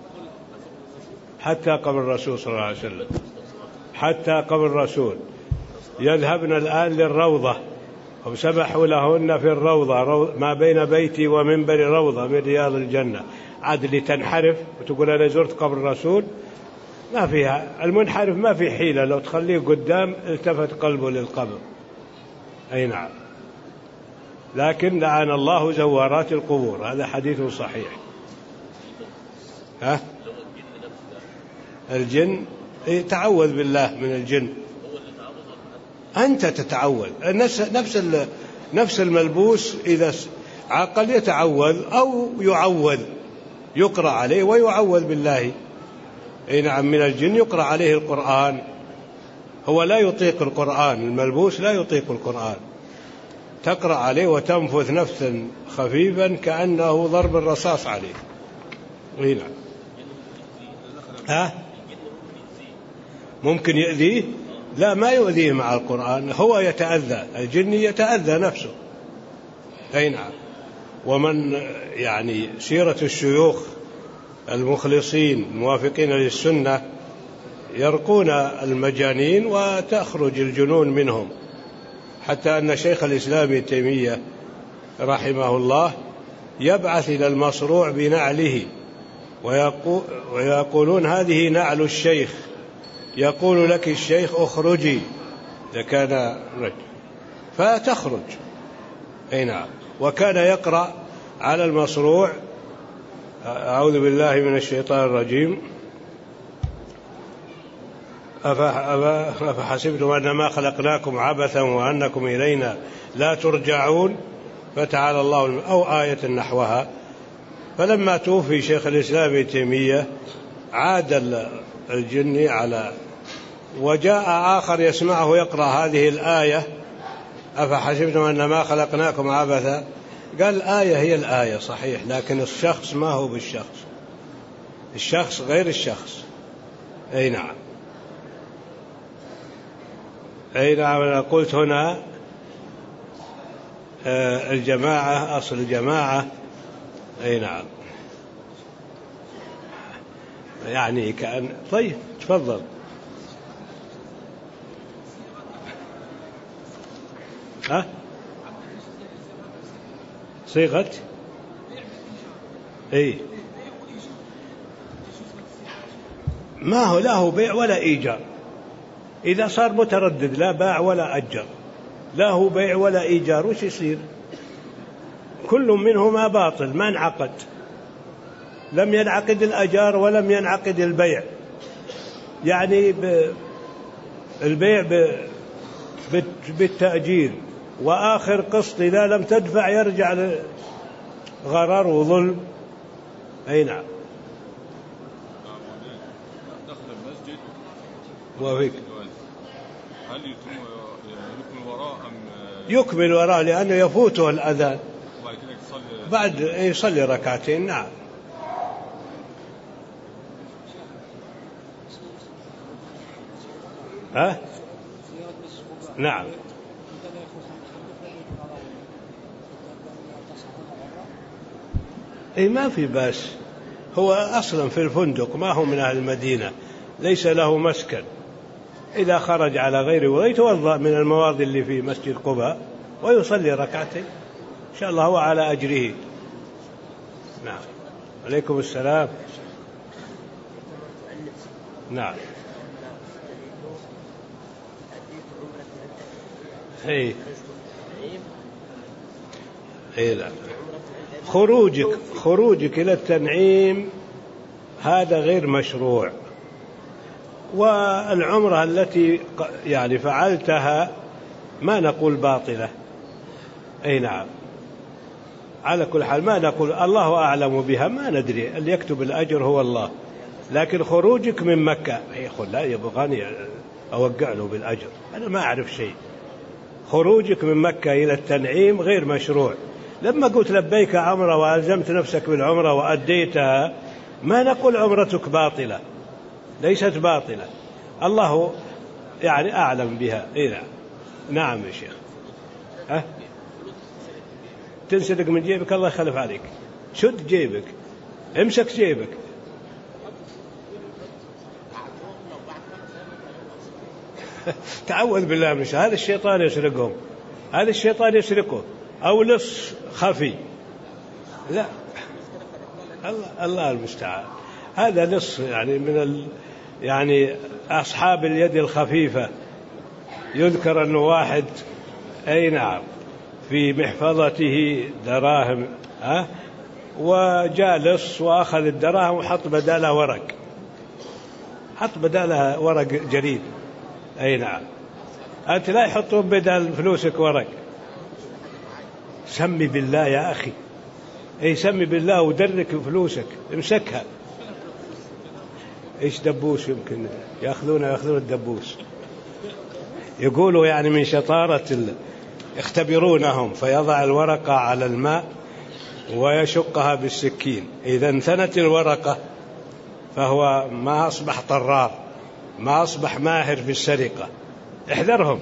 S1: حتى قبر الرسول صلى الله عليه وسلم، حتى قبر الرسول. يذهبن الآن للروضة، هم سبحوا لهن في الروضة، ما بين بيتي ومنبر روضة من رياض الجنة. عاد لتنحرف وتقول أنا زرت قبر الرسول، ما فيها. المنحرف ما في حيلة، لو تخليه قدام التفت قلبه للقبر. أي نعم. لكن لعن الله زوارات القبور، هذا حديث صحيح. ها؟ الجن تعوذ بالله من الجن. أنت تتعوذ. نفس نفس الملبوس إذا عقل يتعوذ أو يعوذ، يقرأ عليه ويعوذ بالله. أي نعم، من الجن يقرأ عليه القرآن. هو لا يطيق القرآن، الملبوس لا يطيق القرآن. تقرأ عليه وتنفث نفسا خفيفا كأنه ضرب الرصاص عليه. أي نعم. ها؟ ممكن يؤذيه؟ لا، ما يؤذيه مع القرآن، هو يتأذى. الجن يتأذى نفسه. أي نعم. ومن يعني سيرة الشيوخ المخلصين الموافقين للسنة يرقون المجانين وتخرج الجنون منهم، حتى أن شيخ الإسلام ابن تيمية رحمه الله يبعث إلى المصروع بنعله ويقولون هذه نعل الشيخ، يقول لك الشيخ اخرجي إذا كان رجل فتخرج. أي نعم. وكان يقرأ على المصروع أعوذ بالله من الشيطان الرجيم أفحسبتم أنما خلقناكم عبثا وأنكم إلينا لا ترجعون فتعالى الله، أو آية نحوها. فلما توفي شيخ الإسلام ابن تيمية عاد الجن على، وجاء آخر يسمعه يقرأ هذه الآية أفحسبتم أنما خلقناكم عبثا، قال الآية هي الآية صحيح، لكن الشخص ما هو بالشخص، الشخص غير الشخص. أي نعم. أي نعم. أنا قلت هنا الجماعة أصل الجماعة. أي نعم. يعني كأن. طيب تفضل. ها؟ صيغة اي ما هو له بيع ولا إيجار. إذا صار متردد لا باع ولا أجر، له بيع ولا إيجار، وش يصير؟ كل منهما باطل، ما انعقد، لم ينعقد الأجار ولم ينعقد البيع. يعني البيع بالتأجير، وآخر قسط إذا لم تدفع يرجع لغرر وظلم. أي نعم.
S4: دخل المسجد
S1: وفيك
S4: هل يكمل وراء أم
S1: يكمل وراء لأنه يفوته الأذان
S4: بعد كده يصلي
S1: بعد يصلي ركعتين؟ نعم. ها؟ نعم. إيه ما في بأس، هو أصلا في الفندق، ما هو من أهل المدينة، ليس له مسكن. إذا خرج على غيره ويتوضأ من المواضع اللي في مسجد قباء ويصلي ركعتين إن شاء الله هو على أجره. نعم. عليكم السلام. نعم. اي اي لا. خروجك خروجك إلى التنعيم هذا غير مشروع، والعمرة التي يعني فعلتها ما نقول باطلة، أي نعم، على كل حال ما نقول الله أعلم بها، ما ندري، اللي يكتب الأجر هو الله. لكن خروجك من مكة يقول لا يبغاني أوقع له بالأجر، أنا ما أعرف شيء. خروجك من مكة إلى التنعيم غير مشروع. لما قلت لبيك عمرة وألزمت نفسك بالعمرة وأديتها، ما نقول عمرتك باطلة، ليست باطلة، الله يعني أعلم بها. إيه نعم. نعم يا شيخ. أه؟ تنسلق من جيبك، الله يخلف عليك، شد جيبك، امسك جيبك. تعوذ بالله من شر، هذا الشيطان يسرقهم، هذا الشيطان يسرقه، أو لص خفي، لا الله, الله المستعان. هذا لص يعني من ال يعني أصحاب اليد الخفيفة. يذكر أنه واحد أي نعم في محفظته دراهم، ها، وجاء لص وأخذ الدراهم وحط بدالها ورق، حط بدالها ورق جريد. أي نعم، أنت لا يحطون بدل فلوسك ورق. سمي بالله يا أخي، أي سمي بالله ودرك فلوسك، امسكها. إيش دبوس يمكن يأخذون يأخذون الدبوس. يقولوا يعني من شطارة ال... يختبرونهم، فيضع الورقة على الماء ويشقها بالسكين، إذا انثنت الورقة فهو ما أصبح طرار، ما أصبح ماهر في السرقة. احذرهم.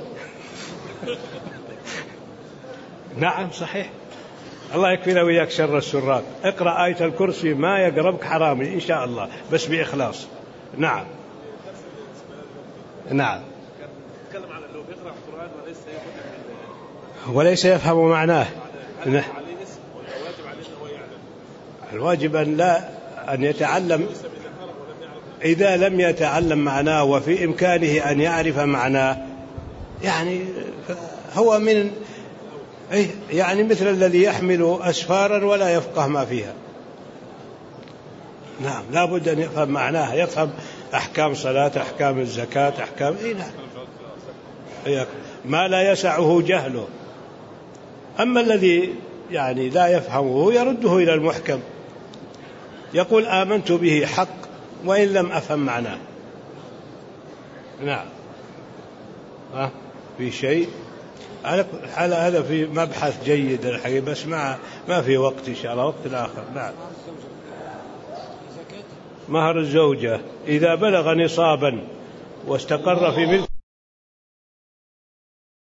S1: نعم صحيح. الله يكفينا وياك شر السراق. اقرأ آية الكرسي، ما يقربك حرامي إن شاء الله، بس بإخلاص. نعم نعم.
S5: نتكلم عن اللي بيقرأ القرآن وليس
S1: وليس يفهم معناه.
S5: عليه اسم ولا واجب عليه أنه يعلم؟
S1: الواجب أن لا أن يتعلم، إذا لم يتعلم معناه وفي إمكانه أن يعرف معناه، يعني هو من يعني مثل الذي يحمل أسفارا ولا يفقه ما فيها. نعم، لا بد أن يفهم معناها، يفهم أحكام صلاة، أحكام الزكاة، أحكام إيه نعم، ما لا يسعه جهله. أما الذي يعني لا يفهمه يرده إلى المحكم، يقول آمنت به حق وإن لم أفهم معناه. نعم. ها في شيء على هذا في مبحث جيد الحقيقة، بس ما ما في وقت إن شاء الله، وقت آخر. نعم. مهر الزوجة إذا بلغ نصابا واستقر في ملك